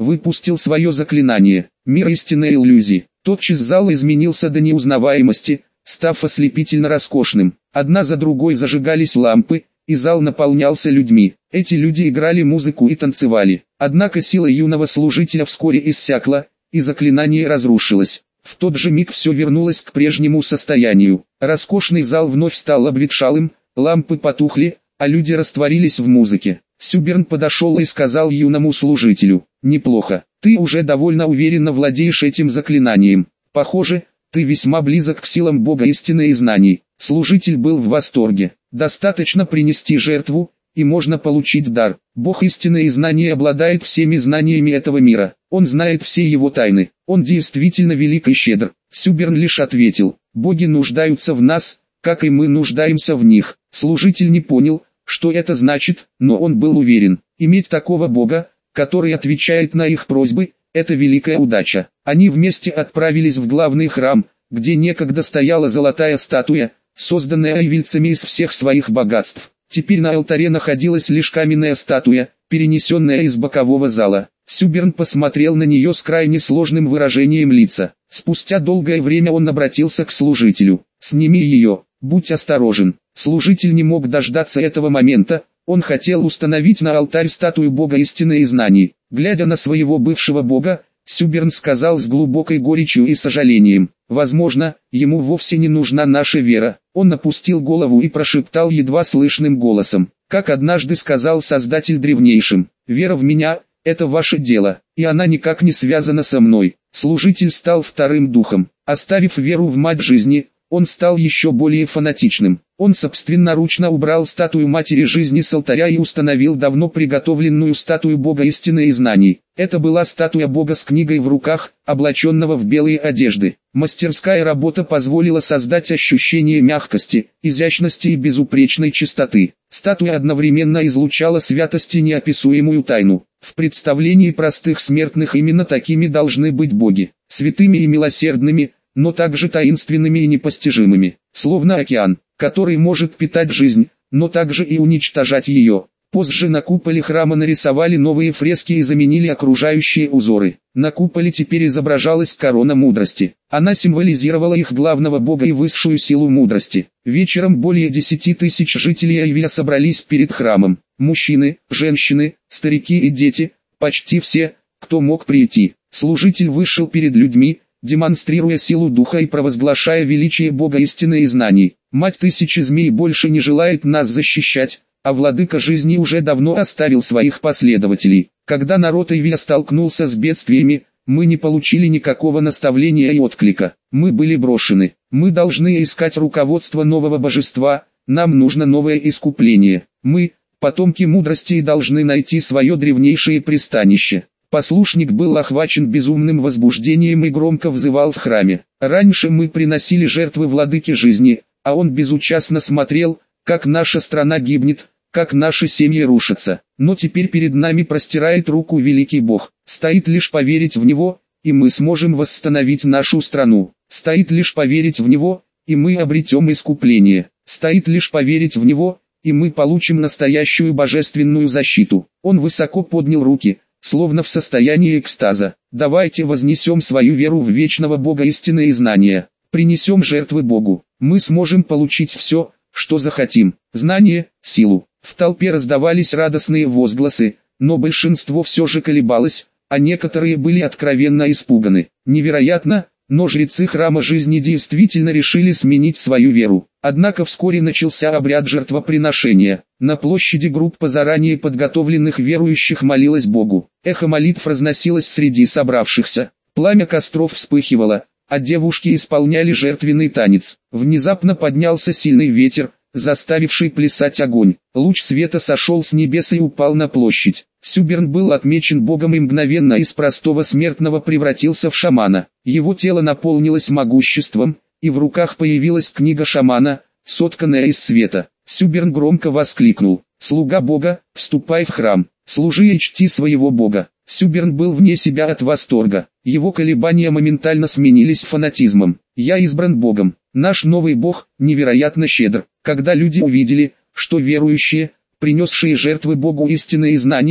выпустил свое заклинание. Мир истинной иллюзии. Тотчас зал изменился до неузнаваемости, став ослепительно роскошным. Одна за другой зажигались лампы, и зал наполнялся людьми. Эти люди играли музыку и танцевали. Однако сила юного служителя вскоре иссякла, и заклинание разрушилось. В тот же миг все вернулось к прежнему состоянию. Роскошный зал вновь стал обветшалым, лампы потухли, а люди растворились в музыке. Сюберн подошел и сказал юному служителю: «Неплохо, ты уже довольно уверенно владеешь этим заклинанием. Похоже, ты весьма близок к силам Бога истины и знаний». Служитель был в восторге. Достаточно принести жертву, и можно получить дар. Бог истины и знаний обладает всеми знаниями этого мира. Он знает все его тайны. Он действительно велик и щедр. Сюберн лишь ответил: «Боги нуждаются в нас, как и мы нуждаемся в них». Служитель не понял, что это значит, но он был уверен. Иметь такого Бога, который отвечает на их просьбы, это великая удача. Они вместе отправились в главный храм, где некогда стояла золотая статуя, созданная айвильцами из всех своих богатств. Теперь на алтаре находилась лишь каменная статуя, перенесенная из бокового зала. Сюберн посмотрел на нее с крайне сложным выражением лица. Спустя долгое время он обратился к служителю: «Сними ее, будь осторожен». Служитель не мог дождаться этого момента, он хотел установить на алтарь статую Бога истины и знаний. Глядя на своего бывшего Бога, Сюберн сказал с глубокой горечью и сожалением: «Возможно, ему вовсе не нужна наша вера». Он опустил голову и прошептал едва слышным голосом, как однажды сказал Создатель древнейшим: «Вера в меня – это ваше дело, и она никак не связана со мной». Служитель стал вторым духом. Оставив веру в мать жизни, он стал еще более фанатичным. Он собственноручно убрал статую матери жизни с алтаря и установил давно приготовленную статую Бога истины и знаний. Это была статуя Бога с книгой в руках, облаченного в белые одежды. Мастерская работа позволила создать ощущение мягкости, изящности и безупречной чистоты. Статуя одновременно излучала святость и неописуемую тайну. В представлении простых смертных именно такими должны быть боги, святыми и милосердными, но также таинственными и непостижимыми, словно океан, который может питать жизнь, но также и уничтожать ее. Позже на куполе храма нарисовали новые фрески и заменили окружающие узоры. На куполе теперь изображалась корона мудрости. Она символизировала их главного бога и высшую силу мудрости. Вечером более десяти тысяч жителей Айвиля собрались перед храмом. Мужчины, женщины, старики и дети, почти все, кто мог прийти. Служитель вышел перед людьми, демонстрируя силу духа и провозглашая величие Бога истины и знаний. Мать тысячи змей больше не желает нас защищать, а владыка жизни уже давно оставил своих последователей. Когда народ Айвиля столкнулся с бедствиями, мы не получили никакого наставления и отклика. Мы были брошены. Мы должны искать руководство нового божества, нам нужно новое искупление. Мы, потомки мудрости, должны найти свое древнейшее пристанище. Послушник был охвачен безумным возбуждением и громко взывал в храме. Раньше мы приносили жертвы владыке жизни, а он безучастно смотрел, как наша страна гибнет, как наши семьи рушатся. Но теперь перед нами простирает руку великий Бог. Стоит лишь поверить в Него, и мы сможем восстановить нашу страну. Стоит лишь поверить в Него, и мы обретем искупление. Стоит лишь поверить в Него, и мы получим настоящую божественную защиту. Он высоко поднял руки, словно в состоянии экстаза. Давайте вознесем свою веру в вечного Бога истины и знания. Принесем жертвы Богу. Мы сможем получить все, что захотим. Знание, силу. В толпе раздавались радостные возгласы, но большинство все же колебалось, а некоторые были откровенно испуганы. Невероятно, но жрецы храма жизни действительно решили сменить свою веру. Однако вскоре начался обряд жертвоприношения. На площади группа заранее подготовленных верующих молилась Богу. Эхо молитв разносилось среди собравшихся. Пламя костров вспыхивало, а девушки исполняли жертвенный танец. Внезапно поднялся сильный ветер, заставивший плясать огонь. Луч света сошел с небес и упал на площадь. Сюберн был отмечен Богом и мгновенно из простого смертного превратился в шамана. Его тело наполнилось могуществом, и в руках появилась книга шамана, сотканная из света. Сюберн громко воскликнул: «Слуга Бога, вступай в храм, служи и чти своего Бога». Сюберн был вне себя от восторга. Его колебания моментально сменились фанатизмом. «Я избран Богом. Наш новый Бог невероятно щедр». Когда люди увидели, что верующие, принесшие жертвы Богу истины и знания,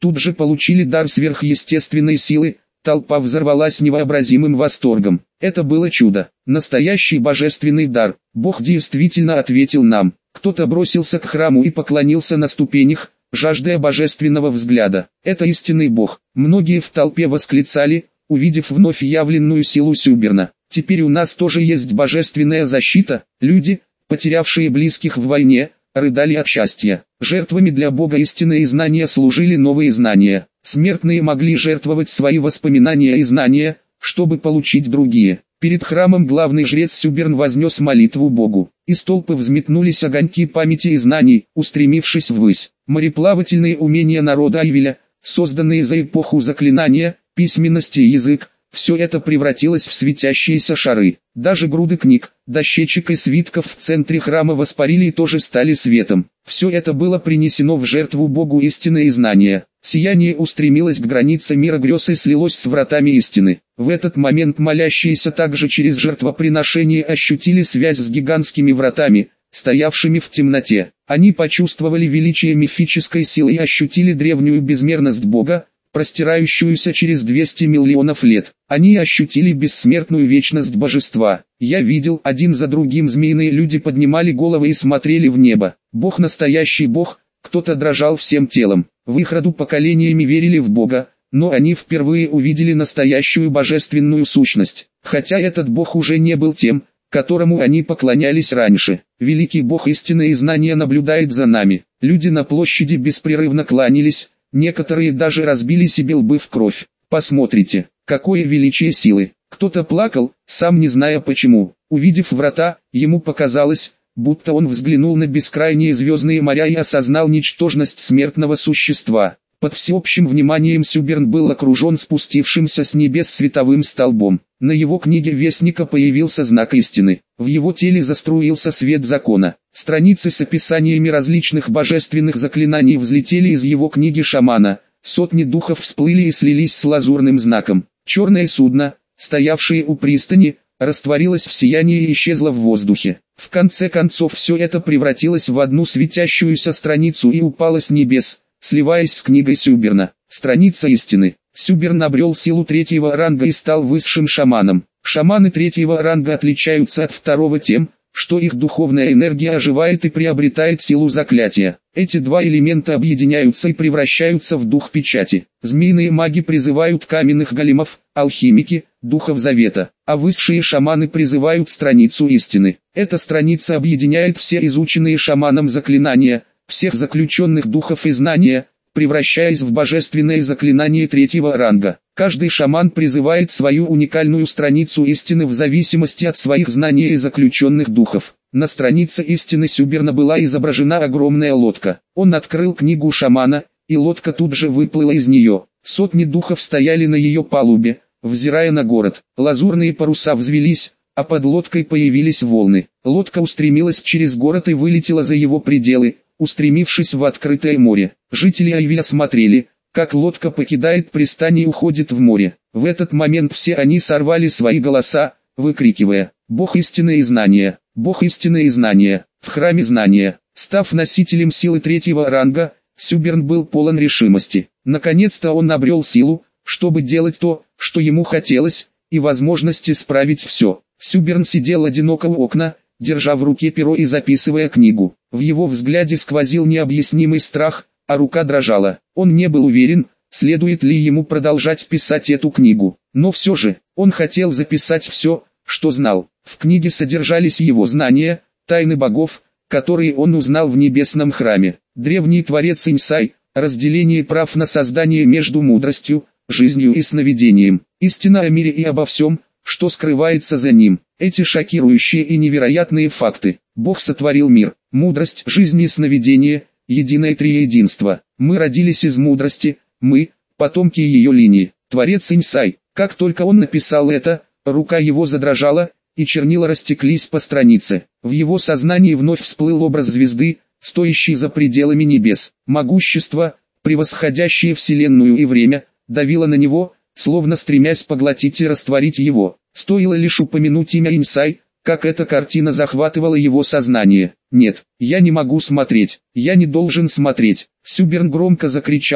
тут же получили дар сверхъестественной силы. Толпа взорвалась невообразимым восторгом. Это было чудо, настоящий божественный дар. Бог действительно ответил нам. Кто-то бросился к храму и поклонился на ступенях, жаждая божественного взгляда. Это истинный Бог. Многие в толпе восклицали, увидев вновь явленную силу Сюберна. Теперь у нас тоже есть божественная защита. Люди, потерявшие близких в войне, рыдали от счастья. Жертвами для Бога истинные знания служили новые знания. Смертные могли жертвовать свои воспоминания и знания, чтобы получить другие. Перед храмом главный жрец Сюберн вознес молитву Богу. Из толпы взметнулись огоньки памяти и знаний, устремившись ввысь. Мореплавательные умения народа Айвеля, созданные за эпоху заклинания, письменности и язык, все это превратилось в светящиеся шары. Даже груды книг, дощечек и свитков в центре храма воспарили и тоже стали светом. Все это было принесено в жертву Богу истины и знания. Сияние устремилось к границе мира грез и слилось с вратами истины. В этот момент молящиеся также через жертвоприношение ощутили связь с гигантскими вратами, стоявшими в темноте. Они почувствовали величие мифической силы и ощутили древнюю безмерность Бога, простирающуюся через двести миллионов лет. Они ощутили бессмертную вечность божества. Я видел, один за другим змеиные люди поднимали головы и смотрели в небо. Бог настоящий Бог, кто-то дрожал всем телом. В их роду поколениями верили в Бога, но они впервые увидели настоящую божественную сущность. Хотя этот Бог уже не был тем, которому они поклонялись раньше. Великий Бог истины и знания наблюдает за нами. Люди на площади беспрерывно кланялись, некоторые даже разбили себе лбы в кровь. Посмотрите, какое величие силы. Кто-то плакал, сам не зная почему. Увидев врата, ему показалось, будто он взглянул на бескрайние звездные моря и осознал ничтожность смертного существа. Под всеобщим вниманием Сюберн был окружен спустившимся с небес световым столбом. На его книге Вестника появился знак истины. В его теле заструился свет закона. Страницы с описаниями различных божественных заклинаний взлетели из его книги шамана. Сотни духов всплыли и слились с лазурным знаком. Черное судно, стоявшее у пристани, растворилось в сиянии и исчезло в воздухе. В конце концов все это превратилось в одну светящуюся страницу и упало с небес, сливаясь с книгой Сюберна. Страница истины. Сюберн обрел силу третьего ранга и стал высшим шаманом. Шаманы третьего ранга отличаются от второго тем, что их духовная энергия оживает и приобретает силу заклятия. Эти два элемента объединяются и превращаются в дух печати. Змеиные маги призывают каменных големов, алхимики – духов завета, а высшие шаманы призывают страницу истины. Эта страница объединяет все изученные шаманом заклинания, всех заключенных духов и знания, превращаясь в божественное заклинание третьего ранга. Каждый шаман призывает свою уникальную страницу истины в зависимости от своих знаний и заключенных духов. На странице истины Сюберна была изображена огромная лодка. Он открыл книгу шамана, и лодка тут же выплыла из нее. Сотни духов стояли на ее палубе, взирая на город. Лазурные паруса взвелись, а под лодкой появились волны. Лодка устремилась через город и вылетела за его пределы, устремившись в открытое море. Жители Айвеля смотрели, как лодка покидает пристань и уходит в море. В этот момент все они сорвали свои голоса, выкрикивая: «Бог истины и знания! Бог истины и знания!» В храме знания, став носителем силы третьего ранга, Сюберн был полон решимости. Наконец-то он обрел силу, чтобы делать то, что ему хотелось, и возможность исправить все. Сюберн сидел одиноко у окна, держа в руке перо и записывая книгу. В его взгляде сквозил необъяснимый страх, а рука дрожала. Он не был уверен, следует ли ему продолжать писать эту книгу. Но все же, он хотел записать все, что знал. В книге содержались его знания, тайны богов, которые он узнал в небесном храме. Древний творец Инсай, разделение прав на создание между мудростью, жизнью и сновидением. Истина о мире и обо всем, что скрывается за ним. Эти шокирующие и невероятные факты. Бог сотворил мир, мудрость, жизнь и сновидение, единое триединство. Мы родились из мудрости, мы, потомки ее линии. Творец Инсай. Как только он написал это, рука его задрожала, и чернила растеклись по странице. В его сознании вновь всплыл образ звезды, стоящей за пределами небес. Могущество, превосходящее вселенную и время, давило на него, словно стремясь поглотить и растворить его. Стоило лишь упомянуть имя Инсай, как эта картина захватывала его сознание. «Нет, я не могу смотреть, я не должен смотреть!» Сюберн громко закричал,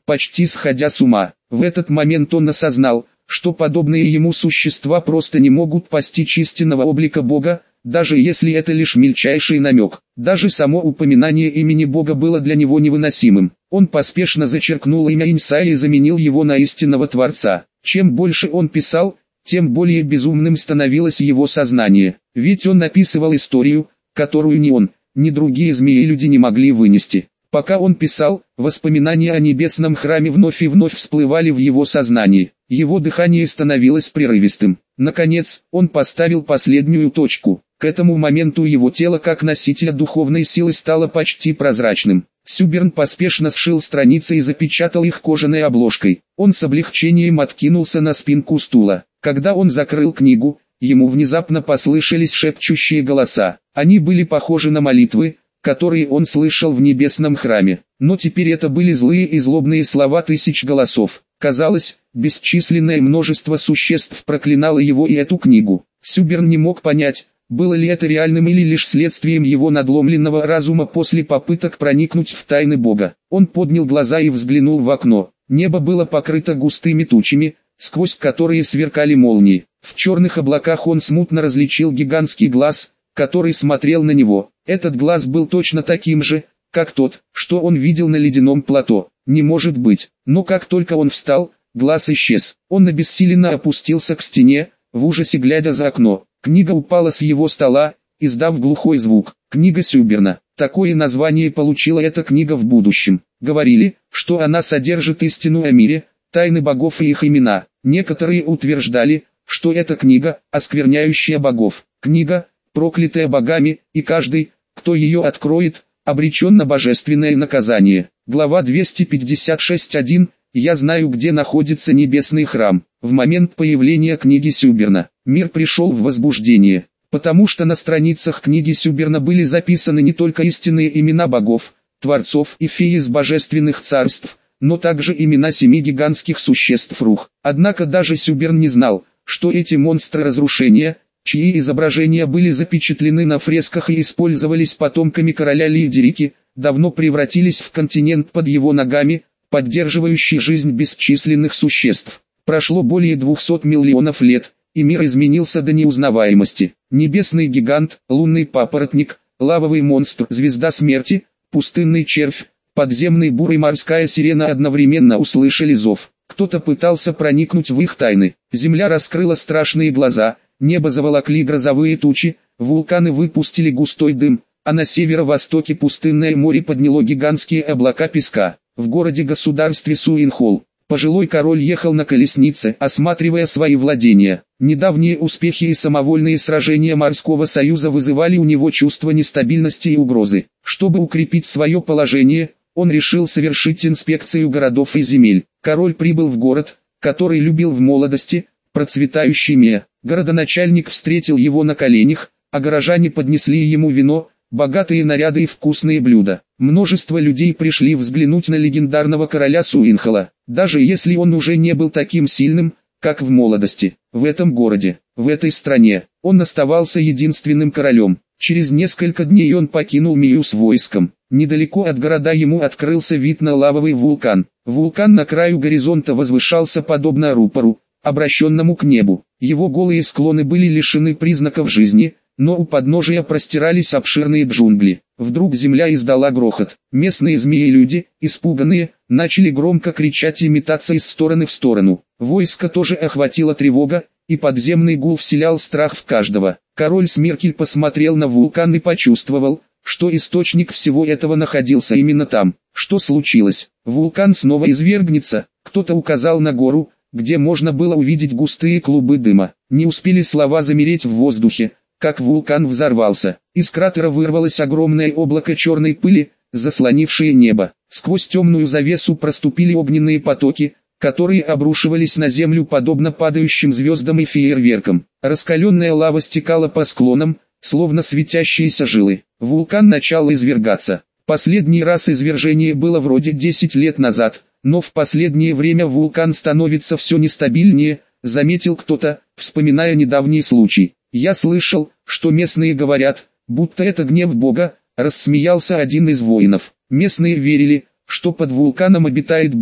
почти сходя с ума. В этот момент он осознал, что подобные ему существа просто не могут постичь истинного облика Бога, даже если это лишь мельчайший намек. Даже само упоминание имени Бога было для него невыносимым. Он поспешно зачеркнул имя Инса и заменил его на истинного Творца. Чем больше он писал, тем более безумным становилось его сознание. Ведь он написывал историю, которую ни он, ни другие змеи-люди не могли вынести. Пока он писал, воспоминания о небесном храме вновь и вновь всплывали в его сознании. Его дыхание становилось прерывистым. Наконец, он поставил последнюю точку. К этому моменту его тело как носителя духовной силы стало почти прозрачным. Сюберн поспешно сшил страницы и запечатал их кожаной обложкой. Он с облегчением откинулся на спинку стула. Когда он закрыл книгу, ему внезапно послышались шепчущие голоса. Они были похожи на молитвы, которые он слышал в небесном храме. Но теперь это были злые и злобные слова тысяч голосов. Казалось, бесчисленное множество существ проклинало его и эту книгу. Сюберн не мог понять, было ли это реальным или лишь следствием его надломленного разума после попыток проникнуть в тайны Бога. Он поднял глаза и взглянул в окно. Небо было покрыто густыми тучами, сквозь которые сверкали молнии. В черных облаках он смутно различил гигантский глаз, который смотрел на него. Этот глаз был точно таким же, как тот, что он видел на ледяном плато. Не может быть. Но как только он встал, глаз исчез. Он обессиленно опустился к стене, в ужасе глядя за окно. Книга упала с его стола, издав глухой звук. Книга Сюберна. Такое название получила эта книга в будущем. Говорили, что она содержит истину о мире, тайны богов и их имена. Некоторые утверждали, что это книга, оскверняющая богов. Книга, проклятая богами, и каждый, кто ее откроет, обречен на божественное наказание. Глава двести пятьдесят шесть точка один. Я знаю, где находится небесный храм. В момент появления книги Сюберна, мир пришел в возбуждение, потому что на страницах книги Сюберна были записаны не только истинные имена богов, творцов и фей из божественных царств, но также имена семи гигантских существ Рух. Однако даже Сюберн не знал, что эти монстры разрушения, чьи изображения были запечатлены на фресках и использовались потомками короля Лидерики, давно превратились в континент под его ногами, поддерживающий жизнь бесчисленных существ. Прошло более двухсот миллионов лет, и мир изменился до неузнаваемости. Небесный гигант, лунный папоротник, лавовый монстр, звезда смерти, пустынный червь, подземный бур и морская сирена одновременно услышали зов. Кто-то пытался проникнуть в их тайны. Земля раскрыла страшные глаза, небо заволокли грозовые тучи, вулканы выпустили густой дым, а на северо-востоке пустынное море подняло гигантские облака песка. В городе-государстве Суинхолл пожилой король ехал на колеснице, осматривая свои владения. Недавние успехи и самовольные сражения морского союза вызывали у него чувство нестабильности и угрозы. Чтобы укрепить свое положение, он решил совершить инспекцию городов и земель. Король прибыл в город, который любил в молодости, процветающий Меа. Городоначальник встретил его на коленях, а горожане поднесли ему вино, богатые наряды и вкусные блюда. Множество людей пришли взглянуть на легендарного короля Суинхола, даже если он уже не был таким сильным, как в молодости. В этом городе, в этой стране, он оставался единственным королем. Через несколько дней он покинул Мию с войском. Недалеко от города ему открылся вид на лавовый вулкан. Вулкан на краю горизонта возвышался подобно рупору, обращенному к небу. Его голые склоны были лишены признаков жизни, но у подножия простирались обширные джунгли. Вдруг земля издала грохот. Местные змеи-люди, испуганные, начали громко кричать и метаться из стороны в сторону. Войско тоже охватила тревога, и подземный гул вселял страх в каждого. Король Смеркель посмотрел на вулкан и почувствовал, что источник всего этого находился именно там. Что случилось? Вулкан снова извергнется. Кто-то указал на гору, где можно было увидеть густые клубы дыма. Не успели слова замереть в воздухе, как вулкан взорвался. Из кратера вырвалось огромное облако черной пыли, заслонившее небо. Сквозь темную завесу проступили огненные потоки, которые обрушивались на землю подобно падающим звездам и фейерверкам. Раскаленная лава стекала по склонам, словно светящиеся жилы. Вулкан начал извергаться. Последний раз извержение было вроде десять лет назад, но в последнее время вулкан становится все нестабильнее, заметил кто-то, вспоминая недавний случай. «Я слышал, что местные говорят, будто это гнев Бога», рассмеялся один из воинов. Местные верили, что под вулканом обитает Бог,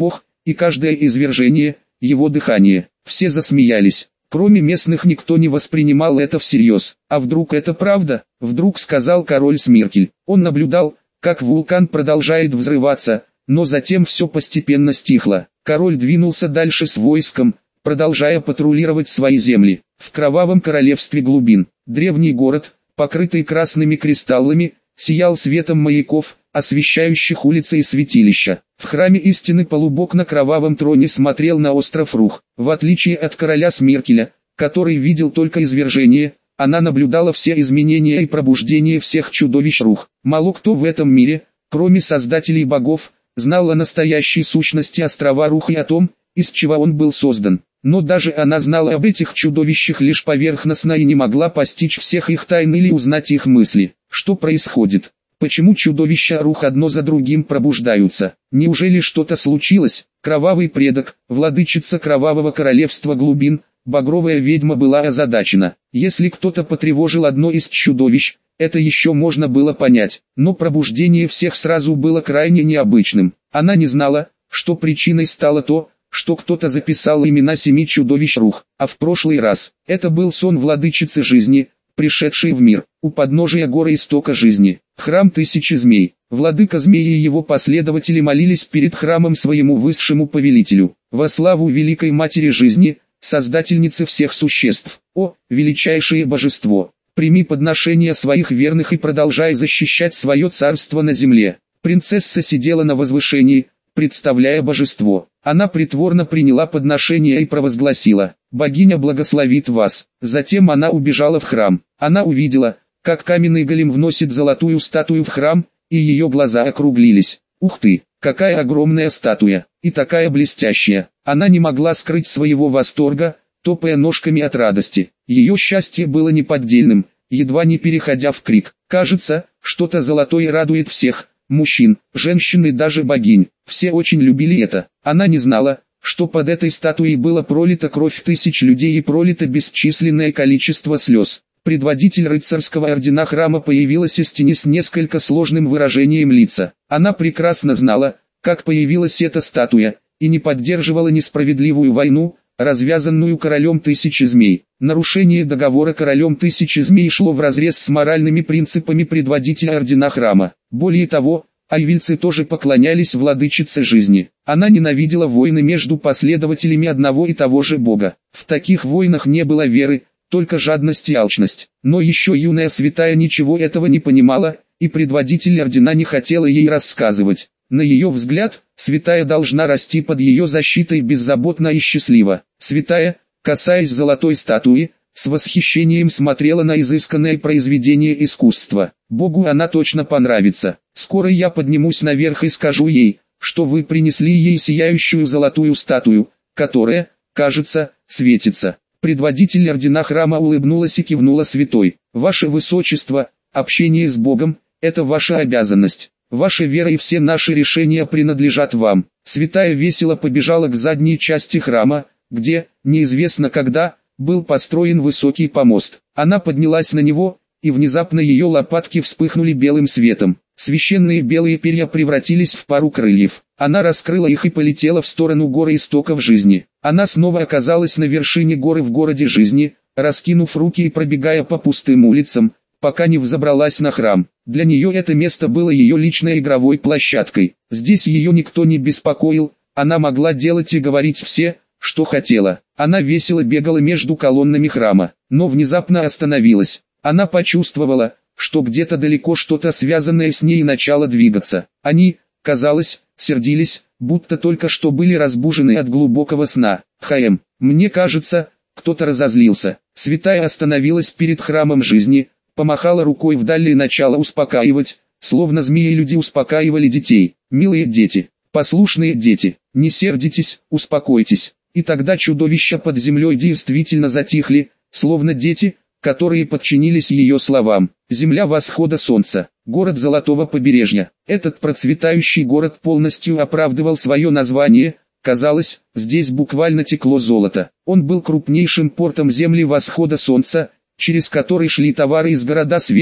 и каждое извержение – его дыхание. Все засмеялись. Кроме местных никто не воспринимал это всерьез. «А вдруг это правда?» – вдруг сказал король Смиркель. Он наблюдал, как вулкан продолжает взрываться, но затем все постепенно стихло. Король двинулся дальше с войском, продолжая патрулировать свои земли. В кровавом королевстве глубин, древний город, покрытый красными кристаллами, сиял светом маяков, освещающих улицы и святилища. В храме истины полубог на кровавом троне смотрел на остров Рух. В отличие от короля Смиркеля, который видел только извержение, она наблюдала все изменения и пробуждение всех чудовищ Рух. Мало кто в этом мире, кроме создателей богов, знал о настоящей сущности острова Рух и о том, из чего он был создан. Но даже она знала об этих чудовищах лишь поверхностно и не могла постичь всех их тайн или узнать их мысли. Что происходит? Почему чудовища Рух одно за другим пробуждаются? Неужели что-то случилось? Кровавый предок, владычица кровавого королевства глубин, багровая ведьма была озадачена. Если кто-то потревожил одно из чудовищ, это еще можно было понять, но пробуждение всех сразу было крайне необычным. Она не знала, что причиной стало то, что кто-то записал имена семи чудовищ Рух, а в прошлый раз это был сон владычицы жизни, пришедшей в мир, у подножия горы истока жизни, храм тысячи змей. Владыка змей и его последователи молились перед храмом своему высшему повелителю, во славу великой матери жизни, создательницы всех существ. О, величайшее божество, прими подношения своих верных и продолжай защищать свое царство на земле. Принцесса сидела на возвышении, представляя божество. Она притворно приняла подношение и провозгласила: «Богиня благословит вас». Затем она убежала в храм. Она увидела, как каменный голем вносит золотую статую в храм, и ее глаза округлились. Ух ты, какая огромная статуя, и такая блестящая. Она не могла скрыть своего восторга, топая ножками от радости. Ее счастье было неподдельным, едва не переходя в крик. Кажется, что-то золотое радует всех. Мужчин, женщин и даже богинь, все очень любили это. Она не знала, что под этой статуей было пролита кровь тысяч людей и пролито бесчисленное количество слез. Предводитель рыцарского ордена храма появилась из тени с несколько сложным выражением лица. Она прекрасно знала, как появилась эта статуя, и не поддерживала несправедливую войну, развязанную королем тысячи змей. Нарушение договора королем тысячи змей шло вразрез с моральными принципами предводителя ордена храма. Более того, айвильцы тоже поклонялись владычице жизни. Она ненавидела войны между последователями одного и того же бога. В таких войнах не было веры, только жадность и алчность. Но еще юная святая ничего этого не понимала, и предводитель ордена не хотела ей рассказывать. На ее взгляд, святая должна расти под ее защитой беззаботно и счастливо. Святая, касаясь золотой статуи, с восхищением смотрела на изысканное произведение искусства. Богу она точно понравится. Скоро я поднимусь наверх и скажу ей, что вы принесли ей сияющую золотую статую, которая, кажется, светится. Предводитель ордена храма улыбнулась и кивнула святой. Ваше Высочество, общение с Богом – это ваша обязанность. Ваша вера и все наши решения принадлежат вам. Святая весело побежала к задней части храма, где, неизвестно когда, был построен высокий помост. Она поднялась на него, и внезапно ее лопатки вспыхнули белым светом. Священные белые перья превратились в пару крыльев. Она раскрыла их и полетела в сторону горы истоков жизни. Она снова оказалась на вершине горы в городе жизни, раскинув руки и пробегая по пустым улицам, пока не взобралась на храм. Для нее это место было ее личной игровой площадкой. Здесь ее никто не беспокоил, она могла делать и говорить все, что хотела. Она весело бегала между колоннами храма, но внезапно остановилась. Она почувствовала, что где-то далеко что-то связанное с ней начало двигаться. Они, казалось, сердились, будто только что были разбужены от глубокого сна. «Хаем, мне кажется, кто-то разозлился». Святая остановилась перед храмом жизни, помахала рукой вдали и начала успокаивать, словно змеи-люди успокаивали детей. «Милые дети, послушные дети, не сердитесь, успокойтесь». И тогда чудовища под землей действительно затихли, словно дети, которые подчинились ее словам. Земля восхода солнца, город золотого побережья. Этот процветающий город полностью оправдывал свое название. Казалось, здесь буквально текло золото. Он был крупнейшим портом земли восхода солнца, через который шли товары из города света,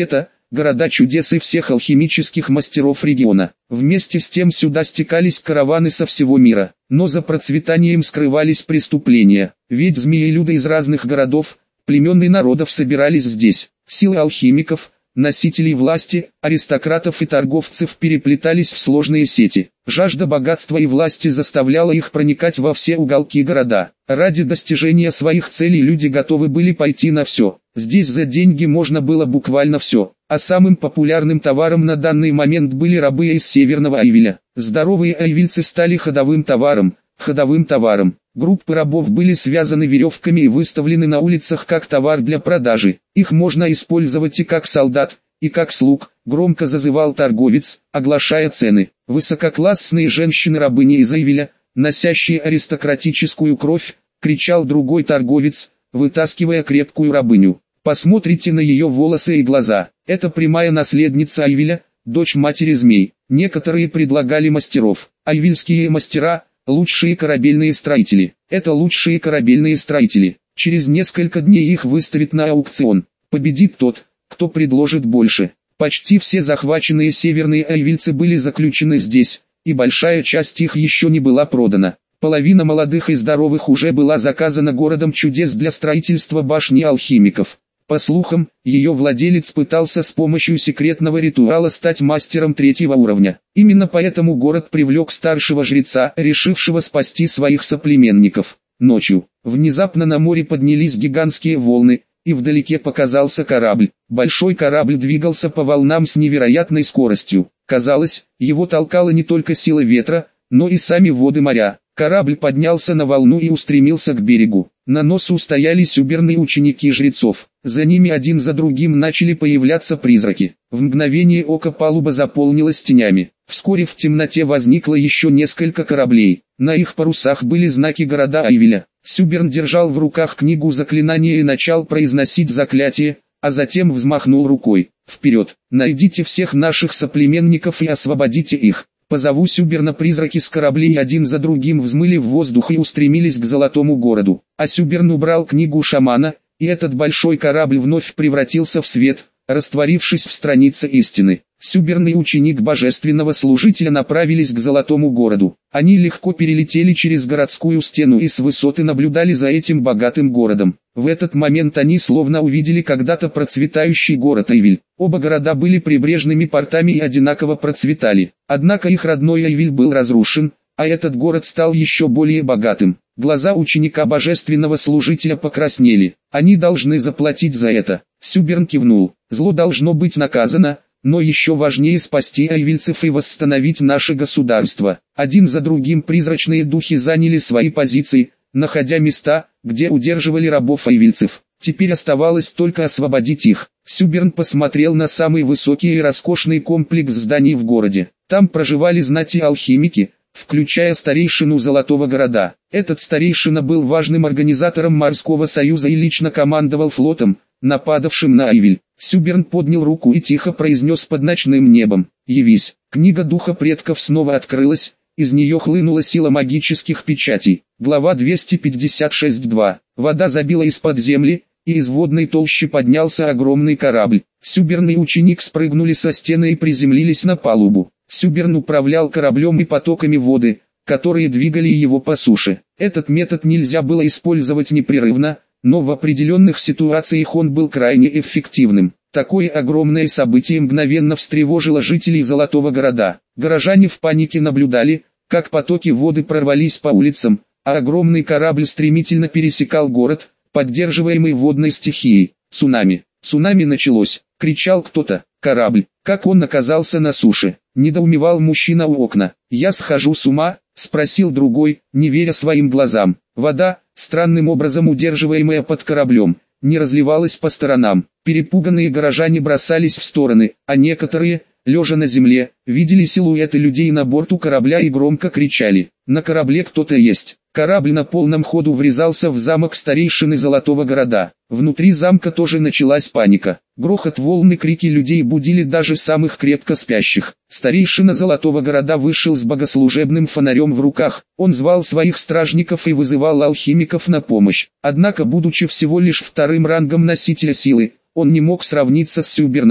города чудес и всех алхимических мастеров региона. Вместе с тем сюда стекались караваны со всего мира, но за процветанием скрывались преступления, ведь змеелюды из разных городов, племен и народов собирались здесь. Силы алхимиков, носителей власти, аристократов и торговцев переплетались в сложные сети. Жажда богатства и власти заставляла их проникать во все уголки города. Ради достижения своих целей люди готовы были пойти на все. Здесь за деньги можно было буквально все. А самым популярным товаром на данный момент были рабы из Северного Айвиля. Здоровые айвильцы стали ходовым товаром. Ходовым товаром. Группы рабов были связаны веревками и выставлены на улицах как товар для продажи. Их можно использовать и как солдат, и как слуг, громко зазывал торговец, оглашая цены. Высококлассные женщины-рабыни из Айвиля, носящие аристократическую кровь, кричал другой торговец, вытаскивая крепкую рабыню. Посмотрите на ее волосы и глаза. Это прямая наследница Айвиля, дочь матери змей. Некоторые предлагали мастеров. Айвильские мастера – лучшие корабельные строители. Это лучшие корабельные строители. Через несколько дней их выставят на аукцион. Победит тот, кто предложит больше. Почти все захваченные северные айвильцы были заключены здесь, и большая часть их еще не была продана. Половина молодых и здоровых уже была заказана городом чудес для строительства башни алхимиков. По слухам, ее владелец пытался с помощью секретного ритуала стать мастером третьего уровня. Именно поэтому город привлек старшего жреца, решившего спасти своих соплеменников. Ночью, внезапно на море поднялись гигантские волны, и вдалеке показался корабль. Большой корабль двигался по волнам с невероятной скоростью. Казалось, его толкала не только сила ветра, но и сами воды моря. Корабль поднялся на волну и устремился к берегу. На носу стояли сюберные ученики жрецов. За ними один за другим начали появляться призраки. В мгновение ока палуба заполнилась тенями. Вскоре в темноте возникло еще несколько кораблей. На их парусах были знаки города Айвиля. Сюберн держал в руках книгу заклинания и начал произносить заклятие, а затем взмахнул рукой. «Вперед! Найдите всех наших соплеменников и освободите их!» Позову Сюберна. Призраки с кораблей один за другим взмыли в воздух и устремились к Золотому городу. А Сюберн убрал книгу шамана, и этот большой корабль вновь превратился в свет, растворившись в странице истины. Сюберн и ученик божественного служителя направились к Золотому городу. Они легко перелетели через городскую стену и с высоты наблюдали за этим богатым городом. В этот момент они словно увидели когда-то процветающий город Айвиль. Оба города были прибрежными портами и одинаково процветали. Однако их родной Айвиль был разрушен, а этот город стал еще более богатым. Глаза ученика божественного служителя покраснели. Они должны заплатить за это. Сюберн кивнул. Зло должно быть наказано, но еще важнее спасти айвильцев и восстановить наше государство. Один за другим призрачные духи заняли свои позиции, находя места, где удерживали рабов айвильцев. Теперь оставалось только освободить их. Сюберн посмотрел на самый высокий и роскошный комплекс зданий в городе. Там проживали знати алхимики, включая старейшину Золотого города. Этот старейшина был важным организатором морского союза и лично командовал флотом, нападавшим на Айвиль. Сюберн поднял руку и тихо произнес под ночным небом: «Явись». Книга Духа Предков снова открылась, из нее хлынула сила магических печатей. Глава двести пятьдесят шесть два. Вода забила из-под земли, и из водной толщи поднялся огромный корабль. Сюберн и ученик спрыгнули со стены и приземлились на палубу. Сюберн управлял кораблем и потоками воды, которые двигали его по суше. Этот метод нельзя было использовать непрерывно, но в определенных ситуациях он был крайне эффективным. Такое огромное событие мгновенно встревожило жителей Золотого города. Горожане в панике наблюдали, как потоки воды прорвались по улицам, а огромный корабль стремительно пересекал город, поддерживаемый водной стихией. «Цунами! Цунами началось!» — кричал кто-то. «Корабль! Как он оказался на суше?» — недоумевал мужчина у окна. «Я схожу с ума?» — спросил другой, не веря своим глазам. Вода, странным образом удерживаемая под кораблем, не разливалась по сторонам. Перепуганные горожане бросались в стороны, а некоторые, лежа на земле, видели силуэты людей на борту корабля и громко кричали: «На корабле кто-то есть!» Корабль на полном ходу врезался в замок старейшины Золотого города. Внутри замка тоже началась паника. Грохот волн и крики людей будили даже самых крепко спящих. Старейшина Золотого города вышел с богослужебным фонарем в руках. Он звал своих стражников и вызывал алхимиков на помощь. Однако, будучи всего лишь вторым рангом носителя силы, он не мог сравниться с Сюберном,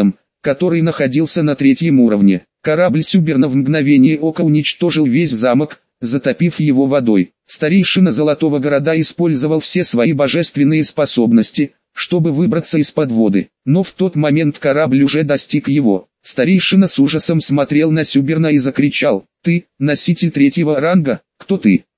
который находился на третьем уровне. Корабль Сюберна в мгновение ока уничтожил весь замок, затопив его водой. Старейшина Золотого Города использовал все свои божественные способности, чтобы выбраться из-под воды. Но в тот момент корабль уже достиг его. Старейшина с ужасом смотрел на Сюберна и закричал: «Ты, носитель третьего ранга, кто ты?»